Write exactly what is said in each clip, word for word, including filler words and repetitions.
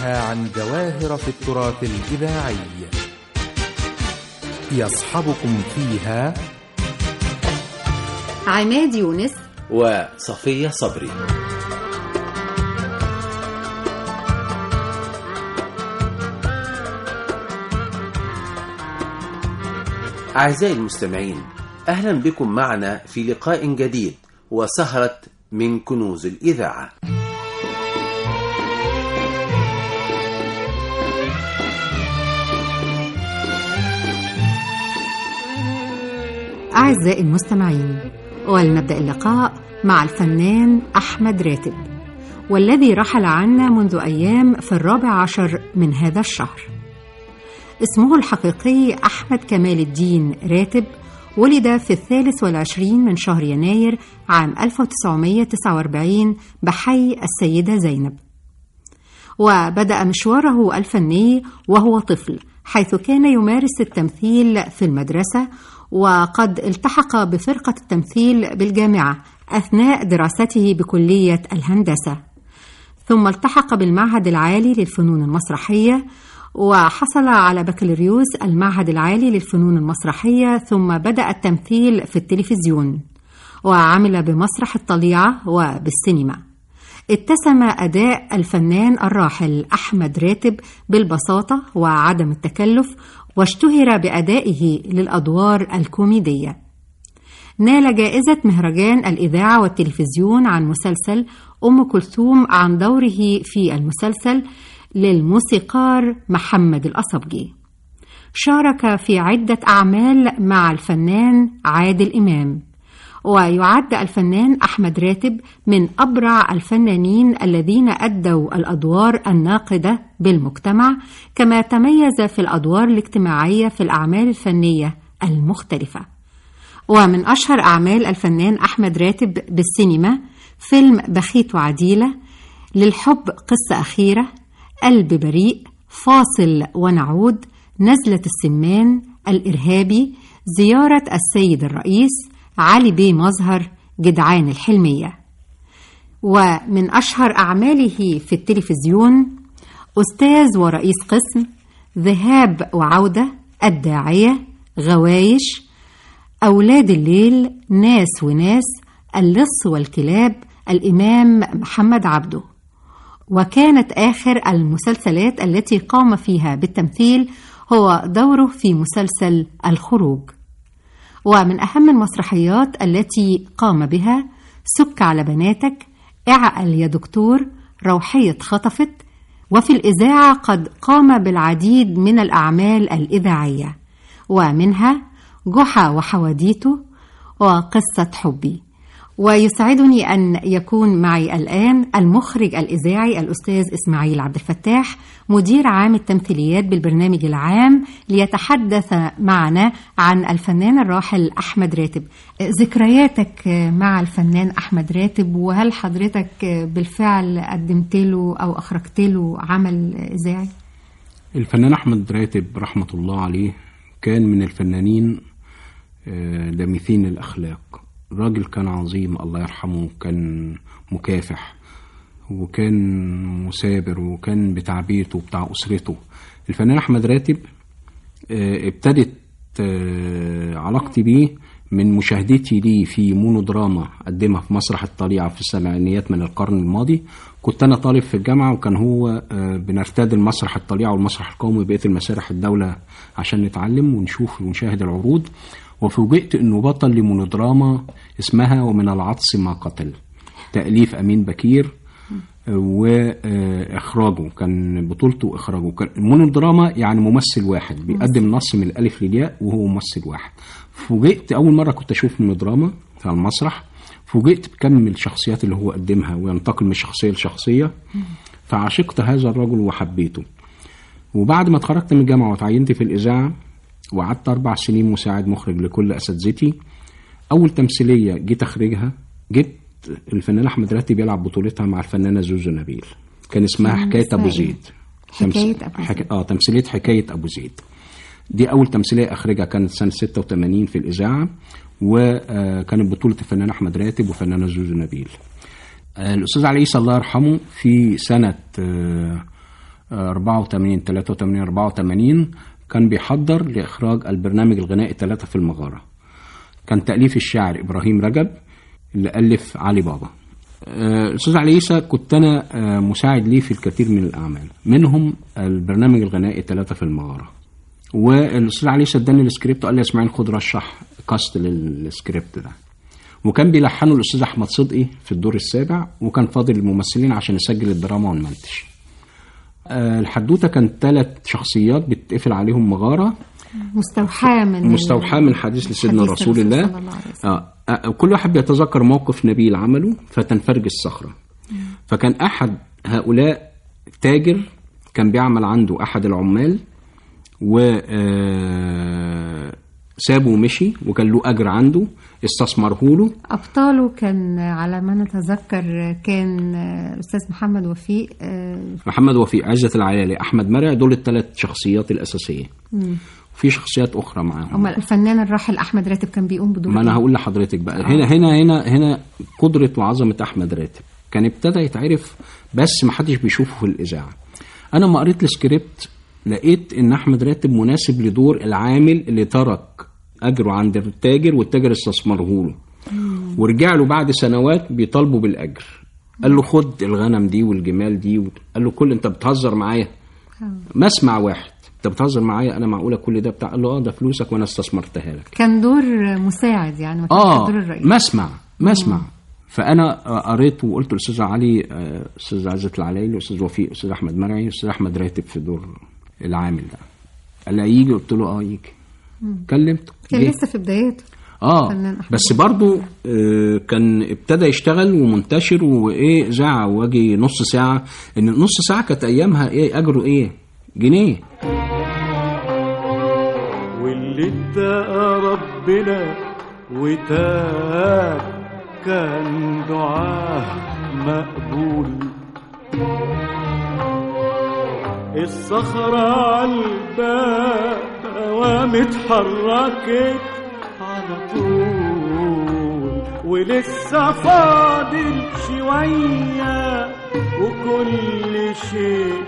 فيها عن جواهر في التراث الإذاعي. يصحبكم فيها عماد يونس وصفية صبري. أعزائي المستمعين، أهلا بكم معنا في لقاء جديد وسهرة من كنوز الإذاعة. أعزائي المستمعين، ولنبدأ اللقاء مع الفنان أحمد راتب، والذي رحل عنا منذ أيام في الرابع عشر من هذا الشهر. اسمه الحقيقي أحمد كمال الدين راتب، ولد في الثالث والعشرين من شهر يناير عام ألف وتسعمائة وتسعة وأربعين بحي السيدة زينب. وبدأ مشواره الفني وهو طفل، حيث كان يمارس التمثيل في المدرسة، وقد التحق بفرقة التمثيل بالجامعة أثناء دراسته بكلية الهندسة، ثم التحق بالمعهد العالي للفنون المسرحية، وحصل على بكالوريوس المعهد العالي للفنون المسرحية، ثم بدأ التمثيل في التلفزيون، وعمل بمسرح الطليعة وبالسينما. اتسم أداء الفنان الراحل أحمد راتب بالبساطة وعدم التكلف، واشتهر بأدائه للأدوار الكوميدية. نال جائزة مهرجان الإذاعة والتلفزيون عن مسلسل أم كلثوم عن دوره في المسلسل للموسيقار محمد الأصبجي. شارك في عدة أعمال مع الفنان عادل إمام، ويعد الفنان أحمد راتب من أبرع الفنانين الذين أدوا الأدوار الناقدة بالمجتمع، كما تميز في الأدوار الاجتماعية في الأعمال الفنية المختلفة. ومن أشهر أعمال الفنان أحمد راتب بالسينما فيلم بخيت وعديلة، للحب قصة أخيرة، قلب بريء، فاصل ونعود، نزلة السمان، الإرهابي، زيارة السيد الرئيس، علي بيه مظهر، جدعان الحلمية. ومن أشهر أعماله في التلفزيون أستاذ ورئيس قسم، ذهاب وعودة، الداعية، غوايش، أولاد الليل، ناس وناس، اللص والكلاب، الإمام محمد عبده. وكانت آخر المسلسلات التي قام فيها بالتمثيل هو دوره في مسلسل الخروج. ومن أهم المسرحيات التي قام بها سك على بناتك، اعقل يا دكتور، روحية خطفت. وفي الإذاعة قد قام بالعديد من الأعمال الإذاعية، ومنها جحا وحواديته وقصة حبي. ويسعدني أن يكون معي الآن المخرج الإذاعي الأستاذ إسماعيل عبد الفتاح، مدير عام التمثيليات بالبرنامج العام، ليتحدث معنا عن الفنان الراحل أحمد راتب. ذكرياتك مع الفنان أحمد راتب، وهل حضرتك بالفعل قدمت له أو أخرجت له عمل إذاعي؟ الفنان أحمد راتب رحمة الله عليه كان من الفنانين دميثين الأخلاق. الراجل كان عظيم الله يرحمه، كان مكافح وكان مثابر وكان بتاع بيته وبتاع أسرته. الفنان أحمد راتب ابتدت علاقتي بيه من مشاهدتي ليه في مونودراما قدمها في مسرح الطليعة في السبعينيات من القرن الماضي. كنت أنا طالب في الجامعة، وكان هو بنرتاد المسرح الطليعة والمسرح القومي وبقية المسارح الدولة عشان نتعلم ونشوف ونشاهد العروض. وفوجئت انه بطل لمونودراما اسمها ومن العطس ما قتل، تأليف أمين بكير واخراجه، كان بطولته واخراجه. كان مونودراما يعني ممثل واحد بيقدم نص من الالف للياء وهو ممثل واحد. فوجئت اول مره كنت اشوف مونودراما في المسرح، فوجئت بكم الشخصيات اللي هو قدمها وينتقل من شخصيه لشخصيه، فعشقت هذا الرجل وحبيته. وبعد ما اتخرجت من الجامعه وتعينت في الاذاعه وقعدت أربع سنين مساعد مخرج لكل أساتذتي، أول تمثيلية جيت أخرجها جيت الفنان أحمد راتب يلعب بطولتها مع الفنانة زوزو نبيل، كان اسمها حكاية أبو زيد. حكاية أبو زيد. حك... آه تمثيلية حكاية أبو زيد دي أول تمثيلية أخرجها، كانت سنة ستة وثمانين في الإذاعة، وكانت بطولة الفنان أحمد راتب وفنانة زوزو نبيل. الأستاذ علي عيسى الله يرحمه في سنة أربعة وثمانين ثلاثة وثمانين أربعة وثمانين كان بيحضر لإخراج البرنامج الغنائي ثلاثة في المغارة. كان تأليف الشاعر إبراهيم رجب اللي ألف علي بابا. الأستاذ علي عيسى كنت أنا مساعد ليه في الكثير من الأعمال، منهم البرنامج الغنائي ثلاثة في المغارة. والأستاذ علي عيسى اداني السكريبت وقال لي اسماعيل خد رشح كاست للسكريبت ده، وكان بيلحنه الأستاذ أحمد صدقي في الدور السابع، وكان فاضل الممثلين عشان يسجل الدراما والمنتج. الحدوتة كانت ثلاث شخصيات بتقفل عليهم مغارة مستوحاة من مستوحاة من حديث لسيدنا رسول الله. آه. آه. كل واحد بيتذكر موقف نبيل عمله فتنفرج الصخرة. فكان أحد هؤلاء تاجر كان بيعمل عنده أحد العمال و آه سابه ومشي، وكان له أجر عنده استثمره له. أبطاله كان على ما نتذكر كان الأستاذ محمد وفيق محمد وفيق عزت العيالي، أحمد مرع، دول الثلاث شخصيات الأساسية. مم. في شخصيات أخرى معاهم. أما الفنان الراحل أحمد راتب كان بيقوم بدور. ما أنا هقول لحضرتك بقى. آه. هنا هنا هنا هنا قدرة وعظمة أحمد راتب كان ابتدى يتعرف، بس ما حدش بيشوفه في الإذاعة. أنا ما قريت السكريبت لقيت إن أحمد راتب مناسب لدور العامل اللي ترك أجره عند التاجر والتاجر استثمره له، ورجع له بعد سنوات بيطالبه بالأجر. قال له خد الغنم دي والجمال دي، قال له كل انت بتهزر معايا؟ ما اسمع واحد انت بتهزر معايا، انا معقوله كل ده بتاع؟ قال له اه ده فلوسك وانا استثمرتها لك. كان دور مساعد يعني، ما كانش آه دور الرئيس. ما اسمع ما اسمع فانا قريت وقلت الاستاذ علي، استاذ عزت العلايلي، استاذ وفيق، استاذ احمد مرعي، استاذ احمد راتب في دور العامل ده. قال لي يجي؟ قلت له اه يجي. كلمته كان لسه في بداياته. اه بس برضو آه كان ابتدى يشتغل ومنتشر وايه اذاعه، واجي نص ساعه، ان نص ساعه كانت ايامها ايه اجره ايه؟ جنيه. واللي اتقى ربنا وتاب كان دعاه مقبول. الصخرة عالباب قوامت اتحركت على طول، ولسه فاضل شوية وكل شيء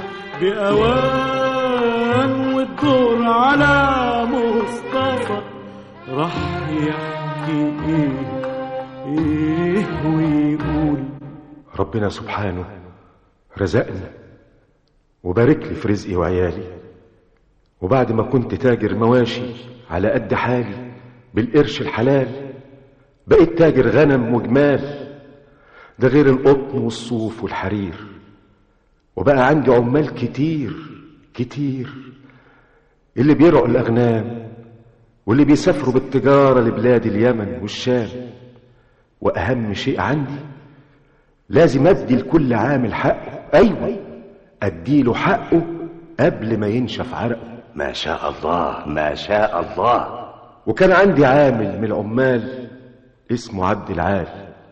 بأوان، والدور على مصطفى راح يحكي ايه ايه ويقول. ربنا سبحانه رزقني وبارك لي في رزقي وعيالي، وبعد ما كنت تاجر مواشي على قد حالي بالقرش الحلال بقيت تاجر غنم وجمال، ده غير القطن والصوف والحرير. وبقى عندي عمال كتير كتير، اللي بيرعوا الأغنام واللي بيسافروا بالتجارة لبلاد اليمن والشام. وأهم شيء عندي لازم أدي لكل عامل حقه، أيوة أديله حقه قبل ما ينشف عرقه. ما شاء الله ما شاء الله. وكان عندي عامل من العمال اسمه عبد العال،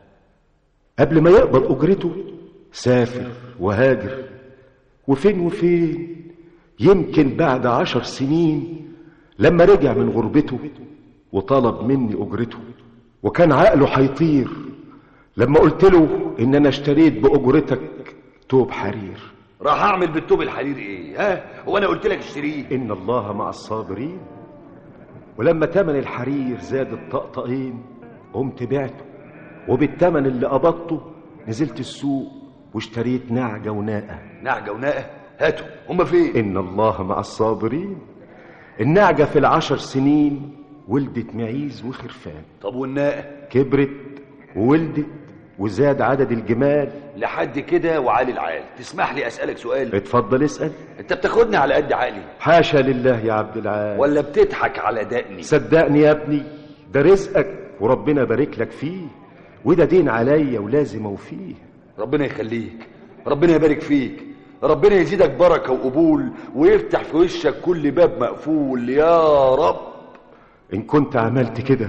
قبل ما يقبض أجرته سافر وهاجر، وفين وفين يمكن بعد عشر سنين لما رجع من غربته وطلب مني أجرته. وكان عقله حيطير لما قلت له إن أنا اشتريت بأجرتك توب حرير. راح أعمل بالتوب الحرير إيه؟ ها؟ وأنا قلت لك اشتريه. إن الله مع الصابرين. ولما تمن الحرير زاد الطقطقين قمت بعته، وبالتمن اللي قبضته نزلت السوق واشتريت نعجة وناقة. نعجة وناقة؟ هاتوا هما فين؟ إن الله مع الصابرين. النعجة في العشر سنين ولدت معيز وخرفان. طب والناقة؟ كبرت وولدت وزاد عدد الجمال لحد كده وعالي العال. تسمح لي أسألك سؤال؟ اتفضل اسأل. انت بتاخدني على قد عقلي؟ حاشا لله يا عبد العال. ولا بتضحك على دقني؟ صدقني يا ابني ده رزقك وربنا بارك لك فيه، وده دين عليا ولازم اوفيه. ربنا يخليك، ربنا يبارك فيك، ربنا يزيدك بركة وقبول ويفتح في وشك كل باب مقفول يا رب. إن كنت عملت كده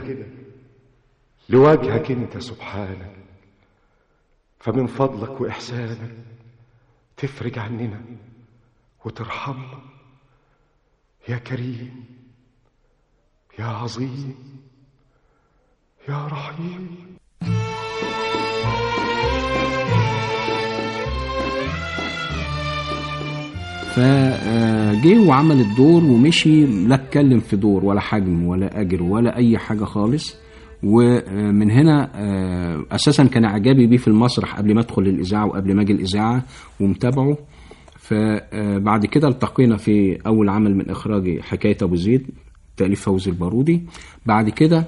لوجهك انت سبحانك، فمن فضلك وإحسانك تفرج عننا وترحمنا يا كريم يا عظيم يا رحيم. فجه وعمل الدور ومشي، لا اتكلم في دور ولا حجم ولا أجر ولا أي حاجة خالص. ومن هنا أساسا كان إعجابي بيه في المسرح قبل ما أدخل الإذاعة وقبل ما أجي الإذاعة ومتابعه. فبعد كده التقينا في أول عمل من إخراجي حكاية أبو زيد تأليف فوزي البارودي. بعد كده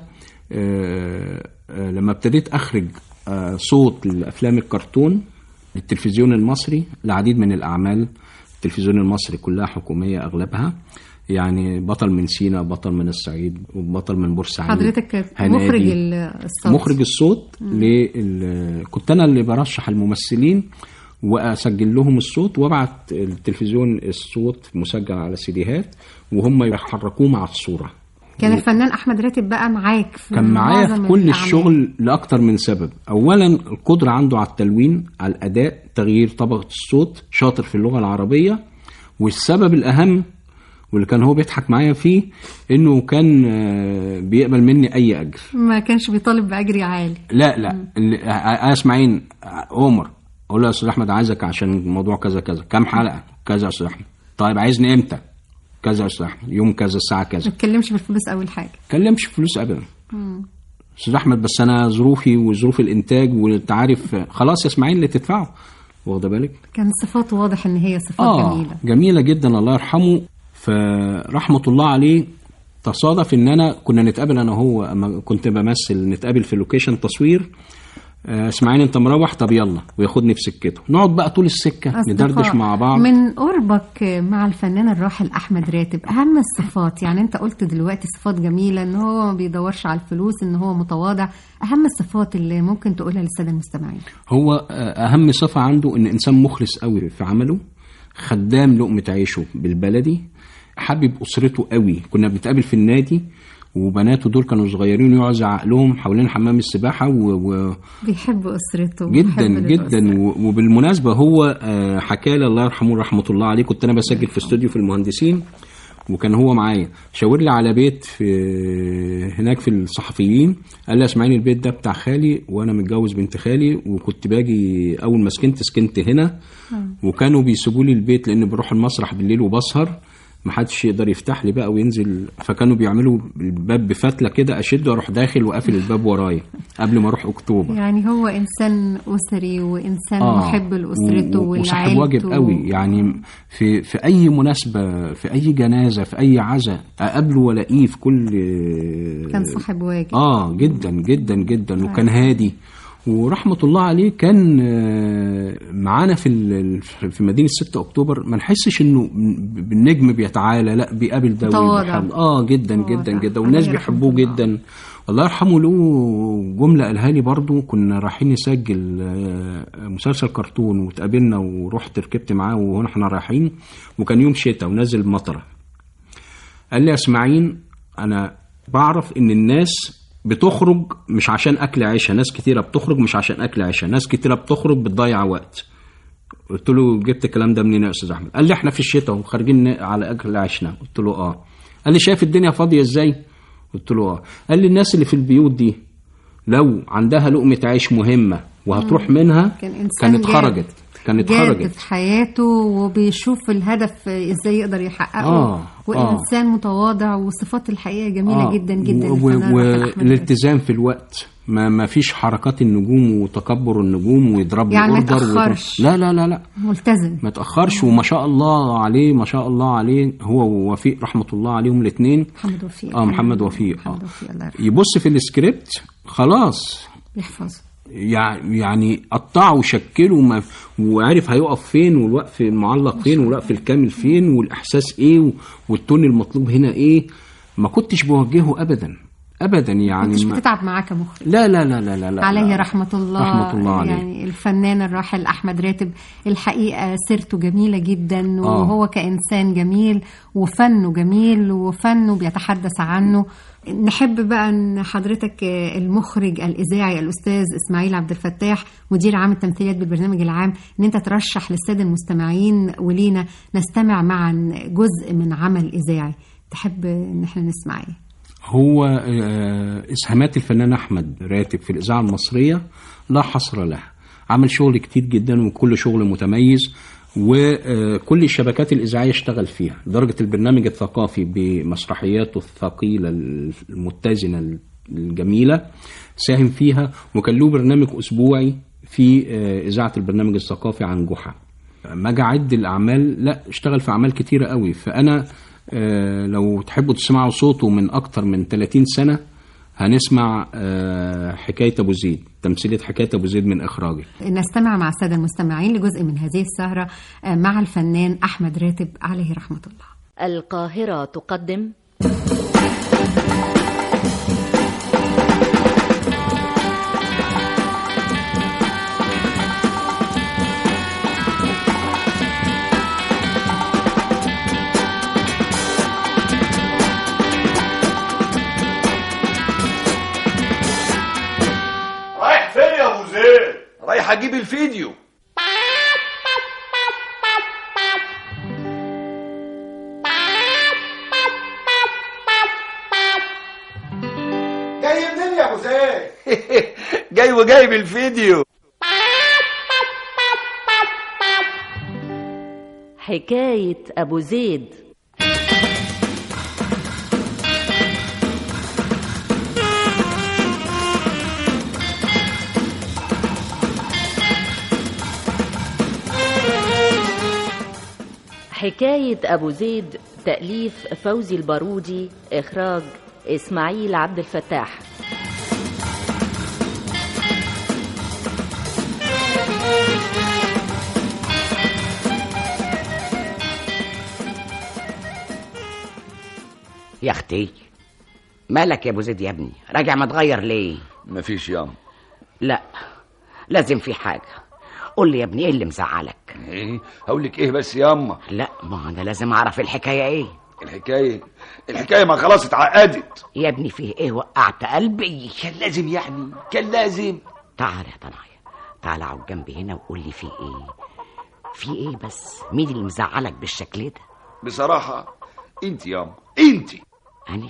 لما ابتديت أخرج صوت لأفلام الكرتون للتلفزيون المصري، العديد من الأعمال التلفزيون المصري كلها حكومية أغلبها، يعني بطل من سينا، بطل من الصعيد، وبطل من بورسعيد. حضرتك مخرج الصوت مخرج الصوت لل... كنت أنا اللي برشح الممثلين وأسجل لهم الصوت وابعت التلفزيون الصوت مسجل على سيديهات وهم يحركوه مع الصورة. كان الفنان أحمد راتب بقى معاك في كان معايا في كل الأعمال. الشغل لأكتر من سبب. أولا القدرة عنده على التلوين، على الأداء، تغيير طبقة الصوت، شاطر في اللغة العربية. والسبب الأهم واللي كان هو بيضحك معايا فيه إنه كان بيقبل مني أي أجر، ما كانش بيطالب بأجري عالي. لا لا أسمعين عمر أقول له يا أستاذ أحمد عايزك عشان الموضوع كذا كذا، كم حلقة كذا يا أستاذ أحمد، طيب عايزني إمتى كذا يا أستاذ أحمد، يوم كذا الساعة كذا. ما تكلمش بالفلوس أول حاجة، ما تكلمش بالفلوس أبدا. أستاذ أحمد بس أنا ظروفي وظروف الإنتاج وأنت عارف، خلاص يا إسماعيل اللي تدفعه، واخد بالك. كان صفاته واضح إن هي صفات آه جميلة جميلة جدا الله يرحمه. فرحمة الله عليه تصادف إن أنا كنا نتقابل أنا وهو، أما كنت بمثل نتقابل في لوكيشن تصوير. اسمعين انت مروح، طب يلا، وياخدني في سكته، نقعد بقى طول السكه ندردش مع بعض. من قربك مع الفنان الراحل احمد راتب، اهم الصفات، يعني انت قلت دلوقتي صفات جميله ان هو ما بيدورش على الفلوس، ان هو متواضع، اهم الصفات اللي ممكن تقولها للساده المستمعين؟ هو اهم صفه عنده ان انسان مخلص قوي في عمله، خدام لقمه عيشه بالبلدي، حابب اسرته قوي. كنا بنتقابل في النادي وبناته دول كانوا صغيرين ويقعد عقلهم حوالين حمام السباحه و... و... بيحب اسرته جدا جدا. و... وبالمناسبه هو حكى لي الله يرحمه رحمه الله عليه، كنت انا بسجل في استوديو في المهندسين وكان هو معايا، شاور لي على بيت في هناك في الصحفيين، قال لي اسمعيني البيت ده بتاع خالي وانا متجوز بنت خالي، وكنت باجي اول ما سكنت سكنت هنا، وكانوا بيسيبوا لي البيت لان بروح المسرح بالليل وبسهر، ما حدش يقدر يفتح لي بقى وينزل، فكانوا بيعملوا الباب بفتله كده، اشده اروح داخل وقافل الباب ورايا قبل ما اروح اكتوبر. يعني هو انسان اسري وانسان آه محب لاسرته و... وصاحب واجب قوي، يعني في في اي مناسبه، في اي جنازه، في اي عزاء اقابله والاقيه في كل، كان صاحب واجب. اه جدا جدا جدا، وكان هادي ورحمة الله عليه. كان معانا في في مدينة ستة أكتوبر، ما نحسش إنه بالنجم بيتعالى، لا بيقابل ده ويبحب. آه جدا طوارع. جدا جدا، والناس بيحبوه جدا. الله يرحمه له جملة قالها لي برضو، كنا رايحين نسجل مسلسل كرتون وتقابلنا ورحت ركبت معاه ونحن رايحين، وكان يوم شتاء ونازل مطرة. قال لي يا اسماعيل أنا بعرف إن الناس بتخرج مش عشان أكل عيشها، ناس كتيرة بتخرج مش عشان أكل عيشها، ناس كتيرة بتخرج بتضيع وقت. قلت له جبت الكلام ده منين يا أستاذ أحمد؟ قال لي إحنا في الشتاء وخارجين على أكل عيشنا. قلت له آه. قال لي شايف الدنيا فاضية إزاي؟ قلت له آه. قال لي الناس اللي في البيوت دي لو عندها لقمة عيش مهمة وهتروح منها كان كانت خرجت، كانت خرجت في حياته وبيشوف الهدف ازاي يقدر يحققه. آه وإنسان آه متواضع، وصفات الحقيقة جميلة آه جدا جدا. والالتزام في الوقت، ما ما فيش حركات النجوم وتكبر النجوم ويضرب يعني ما تأخرش. لا لا لا لا ملتزم، ما تأخرش. وما شاء الله عليه، ما شاء الله عليه، هو ووفيق رحمة الله عليهم الاثنين. محمد وفيق. اه محمد وفيق. اه يبص في السكريبت خلاص يحفظ، يعني قطعه وشكله وعارف هيقف فين، والوقف المعلق فين، والوقف الكامل فين، والإحساس إيه، والتون المطلوب هنا إيه. ما كنتش بوجهه أبدا أبدا، يعني كنتش بتتعب معاه كمخرج. لا لا لا لا لا, لا عليه لا. رحمة الله رحمة الله عليه. يعني الفنان الراحل أحمد راتب الحقيقة سيرته جميلة جدا، وهو آه. كإنسان جميل، وفنه جميل، وفنه بيتحدث عنه. نحب بقى أن حضرتك المخرج الإذاعي الأستاذ إسماعيل عبد الفتاح مدير عام التمثيليات بالبرنامج العام، أن أنت ترشح للسادة المستمعين ولينا نستمع معا جزء من عمل إذاعي. تحب أن احنا نسمع ايه؟ هو إسهامات الفنان أحمد راتب في الإذاعة المصرية لا حصر لها، عمل شغل كتير جدا وكل شغل متميز، وكل الشبكات الإذاعية اشتغل فيها، لدرجة البرنامج الثقافي بمسرحياته الثقيلة المتزنة الجميلة ساهم فيها، وكان له برنامج أسبوعي في إذاعة البرنامج الثقافي عن جحا. ما جا عد الأعمال، لا اشتغل في أعمال كتيرة قوي. فأنا لو تحبوا تسمعوا صوته من أكتر من ثلاثين سنة هنسمع حكاية أبو زيد، تمثيلية حكاية أبو زيد من إخراجي. نستمع مع السادة المستمعين لجزء من هذه السهرة مع الفنان أحمد راتب عليه رحمة الله. القاهرة تقدم رايح اجيب الفيديو. جاي منين يا ابو زيد؟ جاي وجايب الفيديو. حكاية أبو زيد. حكاية أبو زيد، تأليف فوزي البارودي، إخراج إسماعيل عبد الفتاح. يا اختي مالك يا ابو زيد يا ابني؟ راجع متغير ليه؟ مفيش ياما. لا لازم في حاجة. قول لي يا ابني ايه اللي مزعلك؟ ايه هقول لك ايه بس ياما؟ لا ما انا لازم اعرف الحكاية ايه. الحكاية الحكاية ما خلاص اتعقدت يا ابني. فيه ايه وقعت قلبي؟ كان لازم يعني كان لازم. تعال يا طنايا، تعال اقعد جنبي هنا وقول لي في ايه. في ايه بس؟ مين اللي مزعلك بالشكل ده؟ بصراحة انت ياما، انت. أنا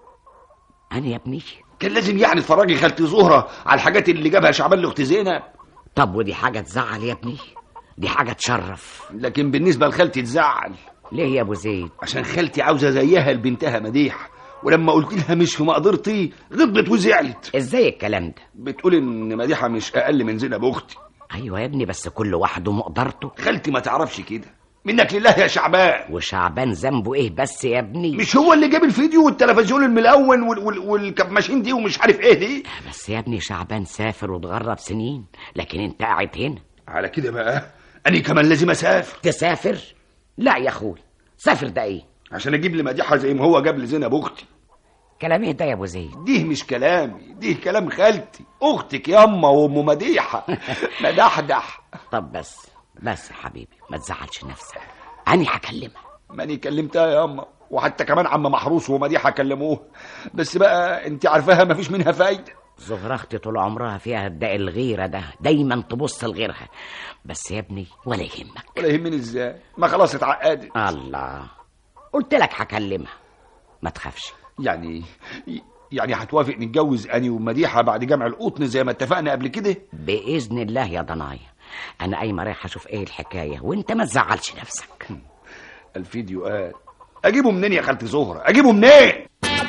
أنا يا ابني كان لازم يعني تفرجي خالتي زهرة على الحاجات اللي جابها شعبان لاخت زينب. طب ودي حاجة تزعل يا ابني؟ دي حاجة تشرف. لكن بالنسبة لخالتي تزعل. ليه يا ابو زيد؟ عشان خالتي عاوزة زيها لبنتها مديح، ولما قلت لها مش في مقدرتي غضبت وزعلت. ازاي الكلام ده؟ بتقول ان مديحة مش اقل من زينب اختي. ايوه يا ابني بس كل واحد ومقدرته. خالتي ما تعرفش كده. منك لله يا شعبان. وشعبان ذنبه ايه بس يا ابني؟ مش هو اللي جاب الفيديو والتلفزيون الملون وال... وال... والكبماشين دي ومش عارف ايه دي؟ بس يا ابني شعبان سافر واتغرب سنين، لكن انت قاعد هنا. على كده بقى انا كمان لازم اسافر. تسافر؟ لا يا اخوي، سافر ده ايه؟ عشان اجيب لمديحة زي ما هو جاب لزينب اختي. كلام ايه ده يا ابو زيد؟ ديه مش كلامي، ديه كلام خالتي اختك ياما وام مديحة. مدحدح. طب بس بس يا حبيبي ما تزعلش نفسك، أنا هكلمها. ماني كلمتها يا أما، وحتى كمان عم محروس ومديحة كلموه، بس بقى انت عارفاها مفيش منها فايدة. زهرة اختي طول عمرها فيها الداء الغيرة ده، دايما تبص لغيرها. بس يا ابني ولا يهمك. ولا يهمني ازاي؟ ما خلاص اتعقدت. الله، قلت لك هكلمها، ما تخافش. يعني يعني هتوافق نتجوز اني ومديحة بعد جمع القطن زي ما اتفقنا قبل كده؟ بإذن الله يا ضنايا. أنا قايمة رايحة أشوف إيه الحكاية، وأنت ما تزعلش نفسك. الفيديو قال أجيبه منين يا خالتي زهرة؟ أجيبه منين؟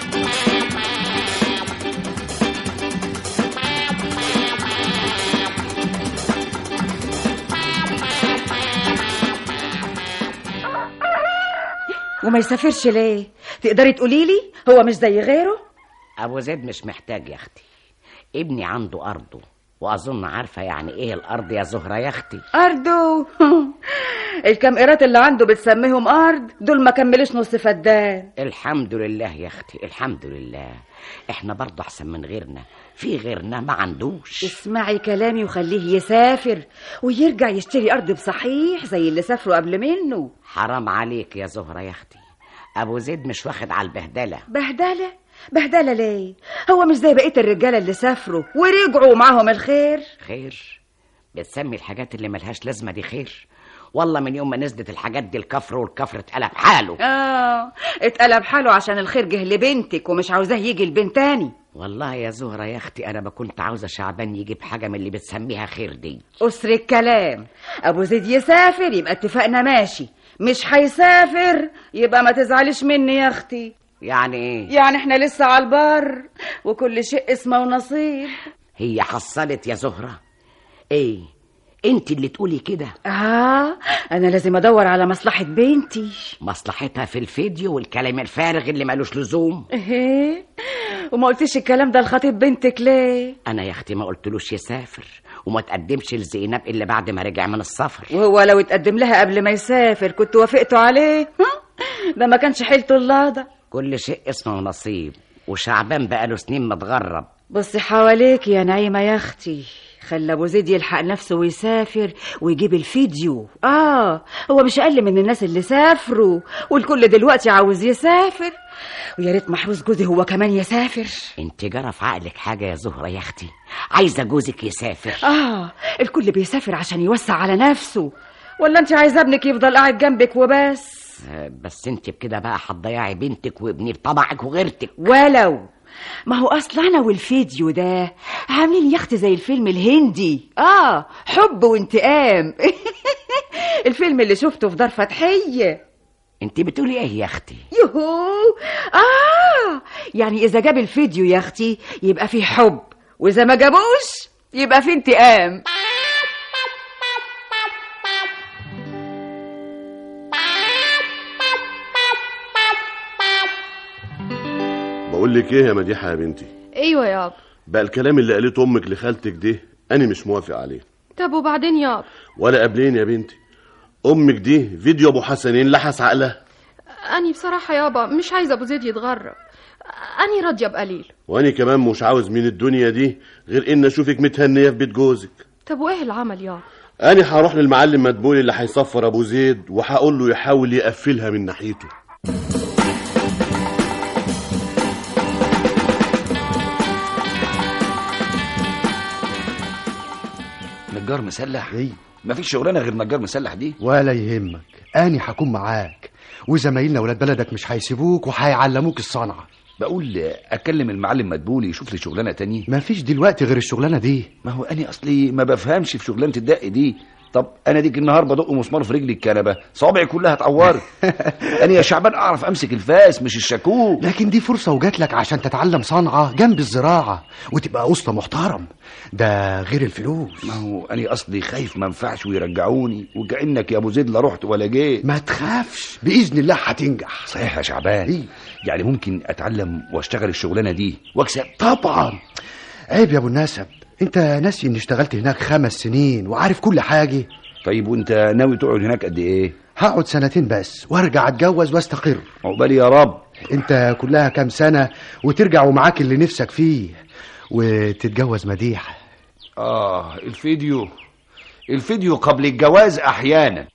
وما يسافرش ليه؟ تقدري تقولي لي هو مش زي غيره؟ أبو زيد مش محتاج يا أختي، ابني عنده أرضه، وأظن عارفة يعني إيه الأرض يا زهرة يا أختي. أرضه؟ الكام قيرات اللي عنده بتسميهم أرض؟ دول ما كملوش نص فدان. الحمد لله يا أختي، الحمد لله. إحنا برضه أحسن من غيرنا، في غيرنا ما عندوش. اسمعي كلامي وخليه يسافر ويرجع يشتري أرض بصحيح زي اللي سافروا قبل منه. حرام عليك يا زهرة يا أختي، أبو زيد مش واخد على البهدلة. بهدلة؟ بهدلة ليه؟ هو مش زي بقية الرجالة اللي سافروا ورجعوا معاهم الخير؟ خير؟ بتسمي الحاجات اللي ملهاش لازمة دي خير؟ والله من يوم ما نزلت الحاجات دي الكفر والكفر اتقلب حاله. اه اتقلب حاله عشان الخير جه لبنتك ومش عاوزاه يجي لبنت تاني. والله يا زهرة يا اختي انا ما كنت عاوزة شعبان يجيب حاجة من اللي بتسميها خير دي. أسر الكلام، ابو زيد يسافر يبقى اتفقنا ماشي، مش هيسافر يبقى ما تزعلش مني يا اختي. يعني ايه؟ يعني احنا لسه على البر وكل شيء اسمه ونصيب. هي حصلت يا زهرة؟ ايه انت اللي تقولي كده؟ اه انا لازم ادور على مصلحة بنتي. مصلحتها في الفيديو والكلام الفارغ اللي مالوش لزوم. ايه وما قلتش الكلام ده لخطيب بنتك ليه؟ انا يا اختي ما قلتلوش يسافر وما تقدمش لزينب الا بعد ما رجع من السفر. وهو لو اتقدم لها قبل ما يسافر كنت وافقتوا عليه؟ ده ما كانش حيلته الله ده. كل شيء اسمه نصيب، وشعبان بقاله سنين متغرب. بصي حواليك يا نعيمة يا اختي، خلى ابو زيد يلحق نفسه ويسافر ويجيب الفيديو. اه هو مش اقل من الناس اللي سافروا والكل دلوقتي عاوز يسافر، ويا ريت محروس جوزي هو كمان يسافر. انت جرى في عقلك حاجه يا زهره يا اختي؟ عايزه جوزك يسافر؟ اه الكل بيسافر عشان يوسع على نفسه، ولا انت عايزه ابنك يفضل قاعد جنبك وبس؟ آه بس انت بكده بقى هتضيعي بنتك وابني بطبعك وغيرتك. ولو ما هو اصلا انا والفيديو ده عاملين يا اختي زي الفيلم الهندي، اه حب وانتقام. الفيلم اللي شفته في دار فتحية. انت بتقولي ايه يا اختي؟ يوهو اه يعني اذا جاب الفيديو يا اختي يبقى فيه حب، واذا ما جابوش يبقى فيه انتقام. بقول لك ايه يا مديحه يا بنتي؟ ايوه يابا. بقى الكلام اللي قالته امك لخالتك ده انا مش موافق عليه. طب وبعدين يابا؟ ولا قبلين يا بنتي، امك دي فيديو ابو حسنين لحس عقلها. اني بصراحه يابا مش عايزه ابو زيد يتغرب، اني راضيه بقليل. واني كمان مش عاوز من الدنيا دي غير ان اشوفك متهنيه في بيت جوزك. طب وايه العمل يابا؟ اني هروح للمعلم مدبولي اللي هيصفر ابو زيد وهقول له يحاول يقفلها من ناحيته. نجار مسلح؟ ايه مفيش شغلانه غير نجار مسلح دي. ولا يهمك، اني هكون معاك، وزمايلنا ولاد بلدك مش هيسيبوك وهيعلموك الصنعه. بقول اكلم المعلم مدبولي يشوف لي شغلانه تانية. مفيش دلوقتي غير الشغلانه دي. ما هو اني اصلي ما بفهمش في شغلانه الدق دي. طب انا ديك النهار بدق مسمار في رجلي الكنبه صوابعي كلها اتعورت. انا يا شعبان اعرف امسك الفاس مش الشاكوك. لكن دي فرصه وجات لك عشان تتعلم صنعه جنب الزراعه وتبقى اسطى محترم، ده غير الفلوس. ما هو انا اصلي خايف ما ينفعش ويرجعوني، وكانك يا ابو زيد لا رحت ولا جيت. ما تخافش باذن الله هتنجح. صحيح يا شعبان؟ إيه؟ يعني ممكن اتعلم واشتغل الشغلانه دي واكسب؟ طبعا. عيب يا ابو النسب، انت ناسي اني اشتغلت هناك خمس سنين وعارف كل حاجه. طيب وانت ناوي تقعد هناك قد ايه؟ هقعد سنتين بس وارجع اتجوز واستقر. عقبالي يا رب. انت كلها كام سنه وترجع ومعاك اللي نفسك فيه وتتجوز مديحه. اه الفيديو الفيديو قبل الجواز احيانا.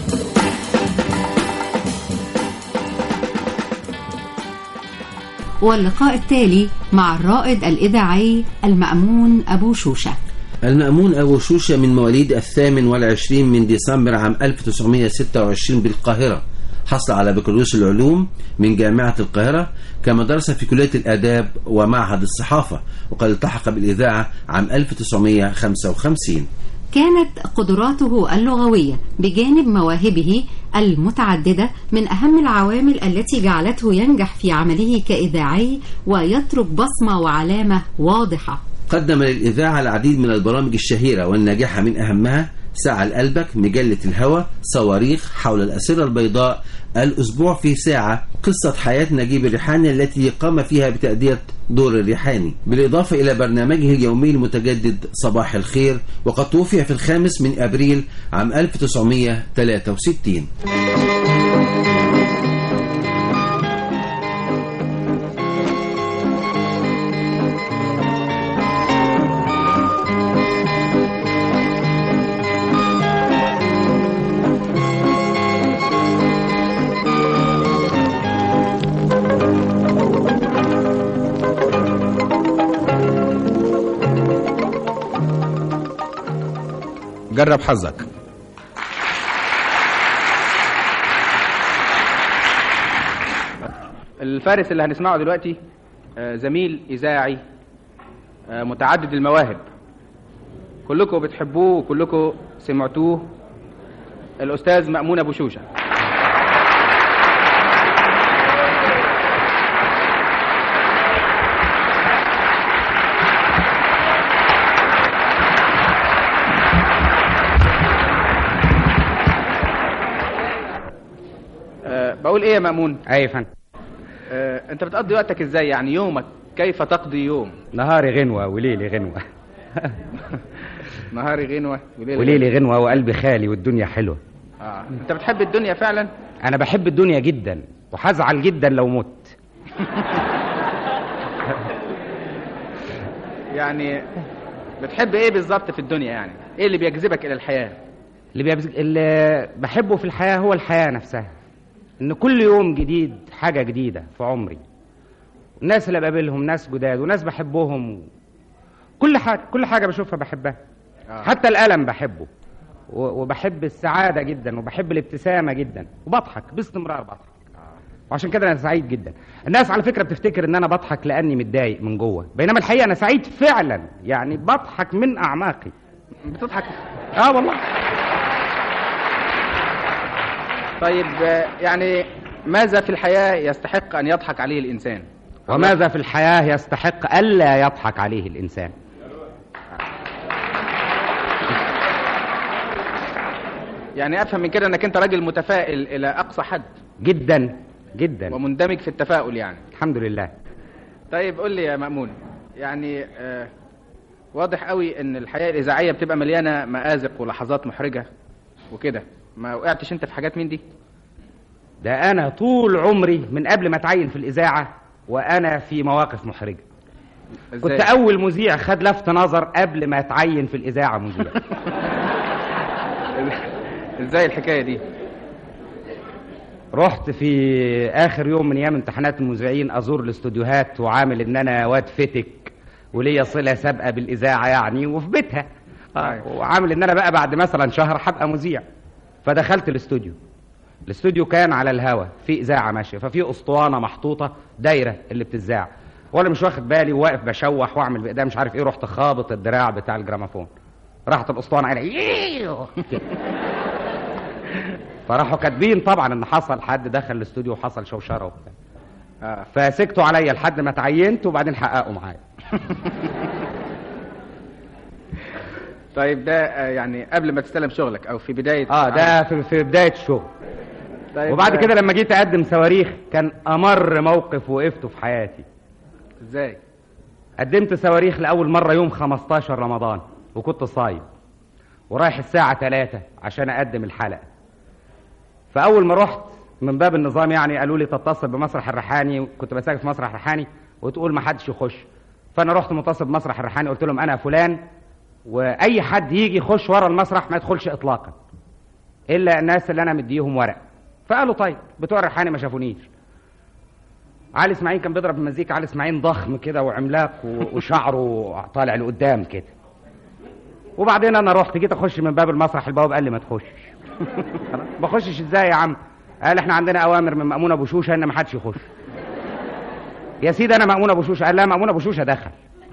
واللقاء التالي مع الرائد الإذاعي المأمون أبو شوشة. المأمون أبو شوشة من مواليد الثامن والعشرين من ديسمبر عام ألف وتسعمائة وستة وعشرين بالقاهرة. حصل على بكالوريوس العلوم من جامعة القاهرة، كما درس في كلية الآداب ومعهد الصحافة، وقد التحق بالإذاعة عام ألف وتسعمائة وخمسة وخمسين. كانت قدراته اللغوية بجانب مواهبه المتعددة من أهم العوامل التي جعلته ينجح في عمله كإذاعي ويترك بصمة وعلامة واضحة. قدم للإذاعة العديد من البرامج الشهيرة والناجحة، من أهمها ساعة لقلبك، مجلة الهوى، صواريخ، حول الأسرة البيضاء، الأسبوع في ساعة، قصة حياة نجيب الريحاني التي قام فيها بتأدية دور الريحاني، بالإضافة إلى برنامجه اليومي المتجدد صباح الخير، وقد توفي في الخامس من أبريل عام ألف وتسعمائة وثلاثة وستين. جرب حظك. الفارس اللي هنسمعه دلوقتي زميل إذاعي متعدد المواهب، كلكم بتحبوه وكلكم سمعتوه، الأستاذ مأمون أبو شوشة. أه بقول ايه يا مأمون؟ اي يا فندم. أه انت بتقضي وقتك ازاي؟ يعني يومك كيف تقضي يوم؟ نهاري غنوة وليلي غنوة. نهاري غنوة وليلي, وليلي غنوة وقلبي خالي والدنيا حلوة. اه انت بتحب الدنيا فعلا؟ انا بحب الدنيا جدا وهزعل جدا لو مت. يعني بتحب ايه بالظبط في الدنيا؟ يعني ايه اللي بيجذبك الى الحياة؟ اللي, بيجز... اللي بحبه في الحياة هو الحياة نفسها، ان كل يوم جديد حاجة جديدة في عمري، الناس اللي بقابلهم ناس جداد وناس بحبهم، كل حاجة كل حاجة بشوفها بحبها. آه. حتى الألم بحبه، وبحب السعادة جدا، وبحب الابتسامة جدا، وبضحك باستمرار بضحك. آه. وعشان كده أنا سعيد جدا. الناس على فكرة بتفتكر ان أنا بضحك لأني متضايق من جوه، بينما الحقيقة أنا سعيد فعلا، يعني بضحك من أعماقي. بتضحك؟ اه والله. طيب يعني ماذا في الحياة يستحق أن يضحك عليه الإنسان؟ وماذا في الحياة يستحق ألا يضحك عليه الإنسان؟ يعني أفهم من كده أنك أنت راجل متفائل إلى أقصى حد. جدا جدا. ومندمج في التفاؤل يعني. الحمد لله. طيب قول لي يا مأمون، يعني آه واضح قوي أن الحياة الإذاعية بتبقى مليانة مآزق ولحظات محرجة وكده، ما وقعتش أنت في حاجات من دي؟ ده أنا طول عمري من قبل ما أتعين في الإذاعة وأنا في مواقف محرجة. كنت أول مذيع خد لفت نظر قبل ما أتعين في الإذاعة مذيع. إزاي الحكاية دي؟ رحت في آخر يوم من أيام امتحانات المذيعين أزور الاستوديوهات وعامل إن أنا واد فتك وليا صلة سابقة بالإذاعة يعني، وفي بيتها. آه. وعامل إن أنا بقى بعد مثلا شهر هبقى مذيع. فدخلت الاستوديو. الاستوديو كان على الهوا في إذاعة ماشية، ففي أسطوانة محطوطة دايرة اللي بتذاع، وأنا مش واخد بالي وواقف بشوح وأعمل بإيديا مش عارف إيه، رحت خابط الدراع بتاع الجرامافون، راحت الأسطوانة على فراحوا كاتبين طبعا إن حصل حد دخل الاستوديو وحصل شوشرة وبتاع. آه. فسكتوا عليا لحد ما تعينت وبعدين حققوا معايا. طيب ده يعني قبل ما تستلم شغلك او في بدايه؟ اه ده في, في بدايه الشغل. طيب وبعد كده لما جيت اقدم صواريخ كان امر موقف وقفته في حياتي. ازاي؟ قدمت صواريخ لاول مره يوم خمستاشر رمضان وكنت صايم ورايح الساعه ثلاثة عشان اقدم الحلقه. فاول ما رحت من باب النظام يعني قالوا لي تتصل بمسرح الريحاني، كنت بساعد في مسرح الريحاني، وتقول ما حدش يخش. فانا رحت متصل بمسرح الريحاني قلت لهم انا فلان واي حد يجي يخش ورا المسرح ما يدخلش اطلاقا الا الناس اللي انا مديهم ورق. فقالوا طيب. بتوع الريحاني ما شافونيش. علي اسماعيل كان بيضرب المزيكا، علي اسماعيل ضخم كده وعملاق وشعره طالع لقدام كده. وبعدين انا رحت جيت اخش من باب المسرح، البواب قال لي ما تخشش. ما اخشش ازاي يا عم؟ قال احنا عندنا اوامر من مأمون ابو شوشه ان ما حدش يخش. يا سيدي انا مأمون ابو شوشه. قال لا مأمون ابو شوشه دخل.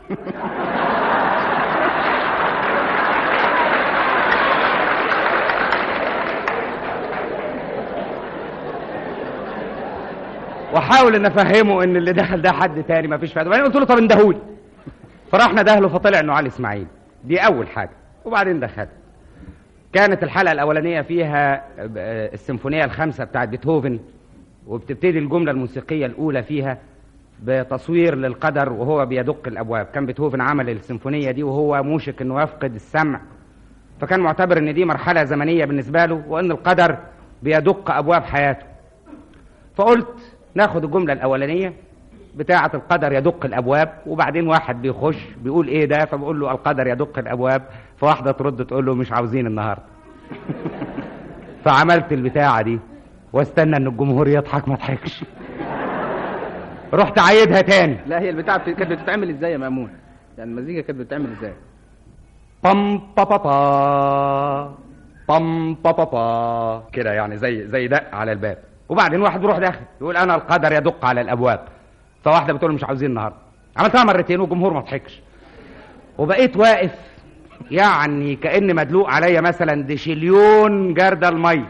وحاول ان افهمه ان اللي دخل ده حد تاني ما فيش فايده. بعدين قلت له طب اندهولي. فرحنا دهله فطلع انه علي اسماعيل. دي اول حاجه. وبعدين دخل. كانت الحلقه الاولانيه فيها السيمفونيه الخامسه بتاعت بيتهوفن، وبتبتدي الجمله الموسيقيه الاولى فيها بتصوير للقدر وهو بيدق الابواب. كان بيتهوفن عمل السيمفونيه دي وهو موشك انه يفقد السمع، فكان معتبر ان دي مرحله زمنيه بالنسبه له وان القدر بيدق ابواب حياته. فقلت ناخد الجمله الاولانيه بتاعه القدر يدق الابواب، وبعدين واحد بيخش بيقول ايه ده، فبقول له القدر يدق الابواب، فواحده ترد تقول له مش عاوزين النهارده. فعملت البتاعه دي واستنى ان الجمهور يضحك ما ضحكش. رحت عايدها تاني. لا هي البتاعه كانت بتتعمل ازاي يا مأمون؟ يعني المزيكا كانت بتتعمل ازاي؟ بام با با با بام با با با كده يعني زي زي دق على الباب. وبعدين واحد يروح داخل يقول انا القدر يدق على الابواب، فواحده بتقول مش عاوزين النهارده. عملتها مرتين والجمهور ما ضحكش، وبقيت واقف يعني كأن مدلوق عليا مثلا دشليون جردل المي،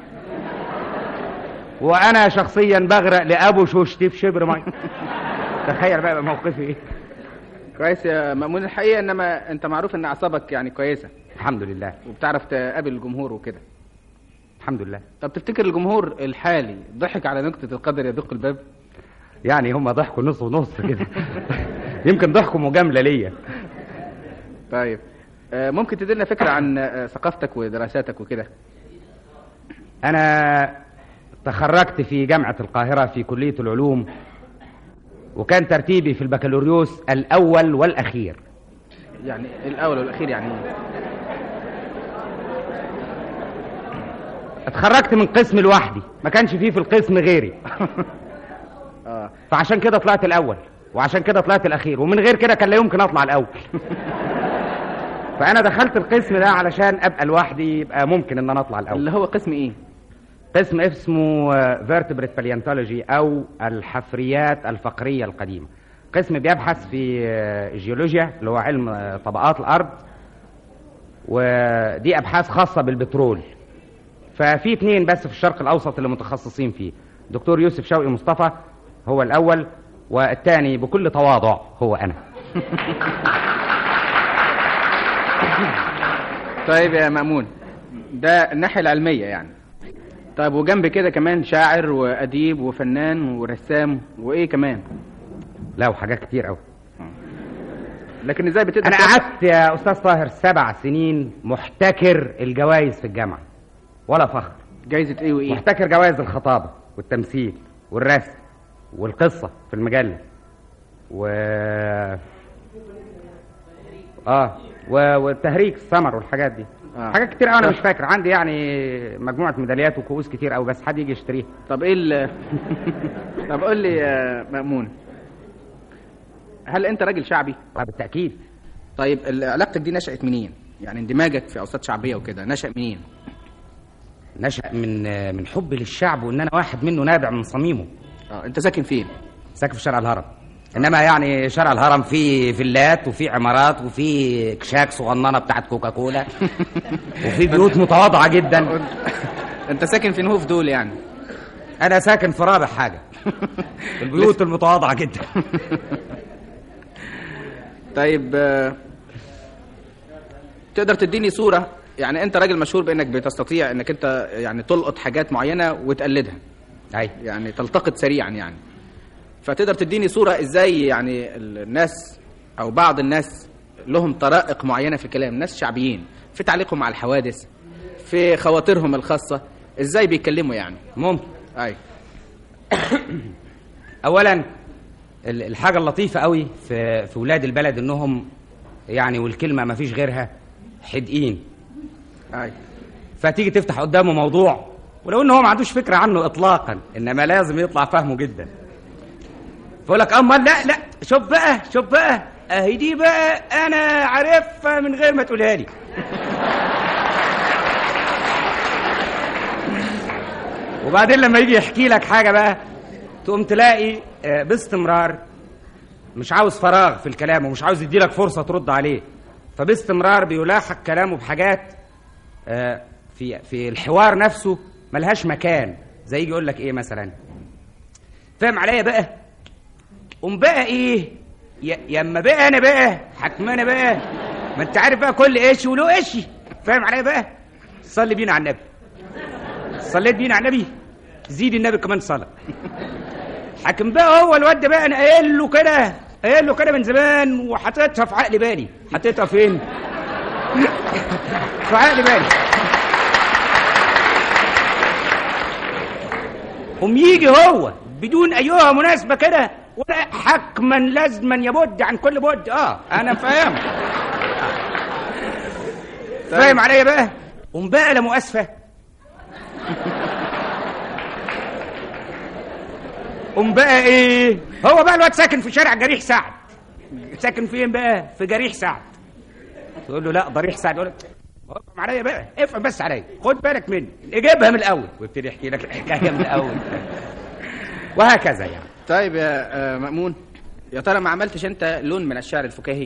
وانا شخصيا بغرق لابو شوشتي في شبر مي. تخيل بقى موقفي ايه. كويس يا مأمون الحقيقه، انما انت معروف ان اعصابك يعني كويسه الحمد لله، وبتعرف تقابل الجمهور وكده الحمد لله. طب تفتكر الجمهور الحالي ضحك على نكته القدر يدق الباب؟ يعني هم ضحكوا نص ونص كده. يمكن ضحكوا مجامله ليا. طيب ممكن تدينا فكره عن ثقافتك ودراساتك وكده؟ انا تخرجت في جامعه القاهره في كليه العلوم، وكان ترتيبي في البكالوريوس الاول والاخير. يعني الاول والاخير يعني ايه؟ اتخرجت من قسم لوحدي، ما كانش فيه في القسم غيري. اه فعشان كده طلعت الاول، وعشان كده طلعت الاخير، ومن غير كده كان لا يمكن اطلع الاول. فانا دخلت القسم ده علشان ابقى لوحدي، يبقى ممكن ان انا اطلع الاول. اللي هو قسم ايه؟ قسم اسمه فيرتبريت باليانتولوجي او الحفريات الفقريه القديمه. قسم بيبحث في الجيولوجيا اللي هو علم طبقات الارض، ودي ابحاث خاصه بالبترول. ففي اثنين بس في الشرق الاوسط اللي متخصصين فيه، دكتور يوسف شوقي مصطفى هو الاول، والثاني بكل تواضع هو انا. طيب يا مأمون، ده الناحيه العلميه يعني. طيب وجنب كده كمان شاعر واديب وفنان ورسام وايه كمان؟ لا وحاجات كتير قوي. لكن ازاي بتقدر؟ انا قعدت يا استاذ طاهر سبع سنين محتكر الجوائز في الجامعه، ولا فخر. جايزه ايه وايه؟ محتكر جوائز الخطابه والتمثيل والرسم والقصه في المجله و اه والتهريج السمر والحاجات دي. آه. حاجات كتير قوي انا مش فاكر. عندي يعني مجموعه ميداليات وكؤوس كتير قوي، بس حد يجي يشتريها. طب ايه ال... طب قول لي يا مأمون، هل انت راجل شعبي؟ اه بالتاكيد. طيب علاقتك دي نشأت منين؟ يعني اندماجك في اوساط شعبيه وكده نشأ منين؟ نشأ من من حب للشعب، وان انا واحد منه نابع من صميمه. اه انت ساكن فين؟ ساكن في شارع الهرم. انما يعني شارع الهرم فيه فيلات وفي عمارات وفي كشاك صغننه بتاعت كوكاكولا وفي بيوت متواضعه جدا. انت ساكن في نهوف دول يعني؟ انا ساكن في رابع حاجه. البيوت المتواضعه جدا. طيب تقدر تديني صوره؟ يعني انت راجل مشهور بانك بتستطيع انك انت يعني تلقط حاجات معينه وتقلدها. اي يعني تلتقط سريعا يعني. فتقدر تديني صورة ازاي يعني الناس او بعض الناس لهم طرائق معينة في الكلام، ناس شعبيين في تعليقهم على الحوادث، في خواطرهم الخاصة، ازاي بيتكلموا يعني؟ ممكن. اي اولا الحاجة اللطيفة قوي في في ولاد البلد انهم يعني والكلمة ما فيش غيرها حدقين. اي فتيجي تفتح قدامه موضوع ولو ان هو ما عندوش فكرة عنه اطلاقا، انما لازم يطلع فهمه جدا. فقول لك اما لا لا شوف بقى شوف بقى اهي دي بقى انا عارفها من غير ما تقولها لي. وبعدين لما يجي يحكي لك حاجه بقى تقوم تلاقي باستمرار مش عاوز فراغ في الكلام، ومش عاوز يديلك فرصه ترد عليه، فباستمرار بيلاحق كلامه بحاجات في في الحوار نفسه ملهاش مكان. زي يجي يقول لك ايه مثلا، فاهم عليا بقى؟ قوم بقى ايه يا اما بقى انا بقى حكمانه بقى، ما انت عارف بقى كل ايش وله ايش، فاهم عليا بقى؟ صلي بينا على النبي. صليت بينا على النبي، زيد النبي كمان صلاه. حكم بقى هو الواد بقى، انا قايل له كده قايل له كده من زمان وحطيتها في عقل بالي. حطيتها فين؟ في عقل بالي. قوم يجي هو بدون ايها مناسبه كده ولا حكما لازما يبد عن كل بد. اه انا فاهم. فاهم عليا بقى؟ قوم بقى لا مؤاسفه قوم بقى ايه، هو بقى الواد ساكن في شارع جريح سعد. ساكن فين بقى؟ في جريح سعد. تقول له لا ضريح سعد، يقول لك افهم عليا بقى، افهم بس عليا، خد بالك مني، اجيبها من الاول وابتدي احكي لك الحكايه من الاول وهكذا يعني. طيب يا مأمون، يا ترى ما عملتش انت لون من الشعر الفكاهي؟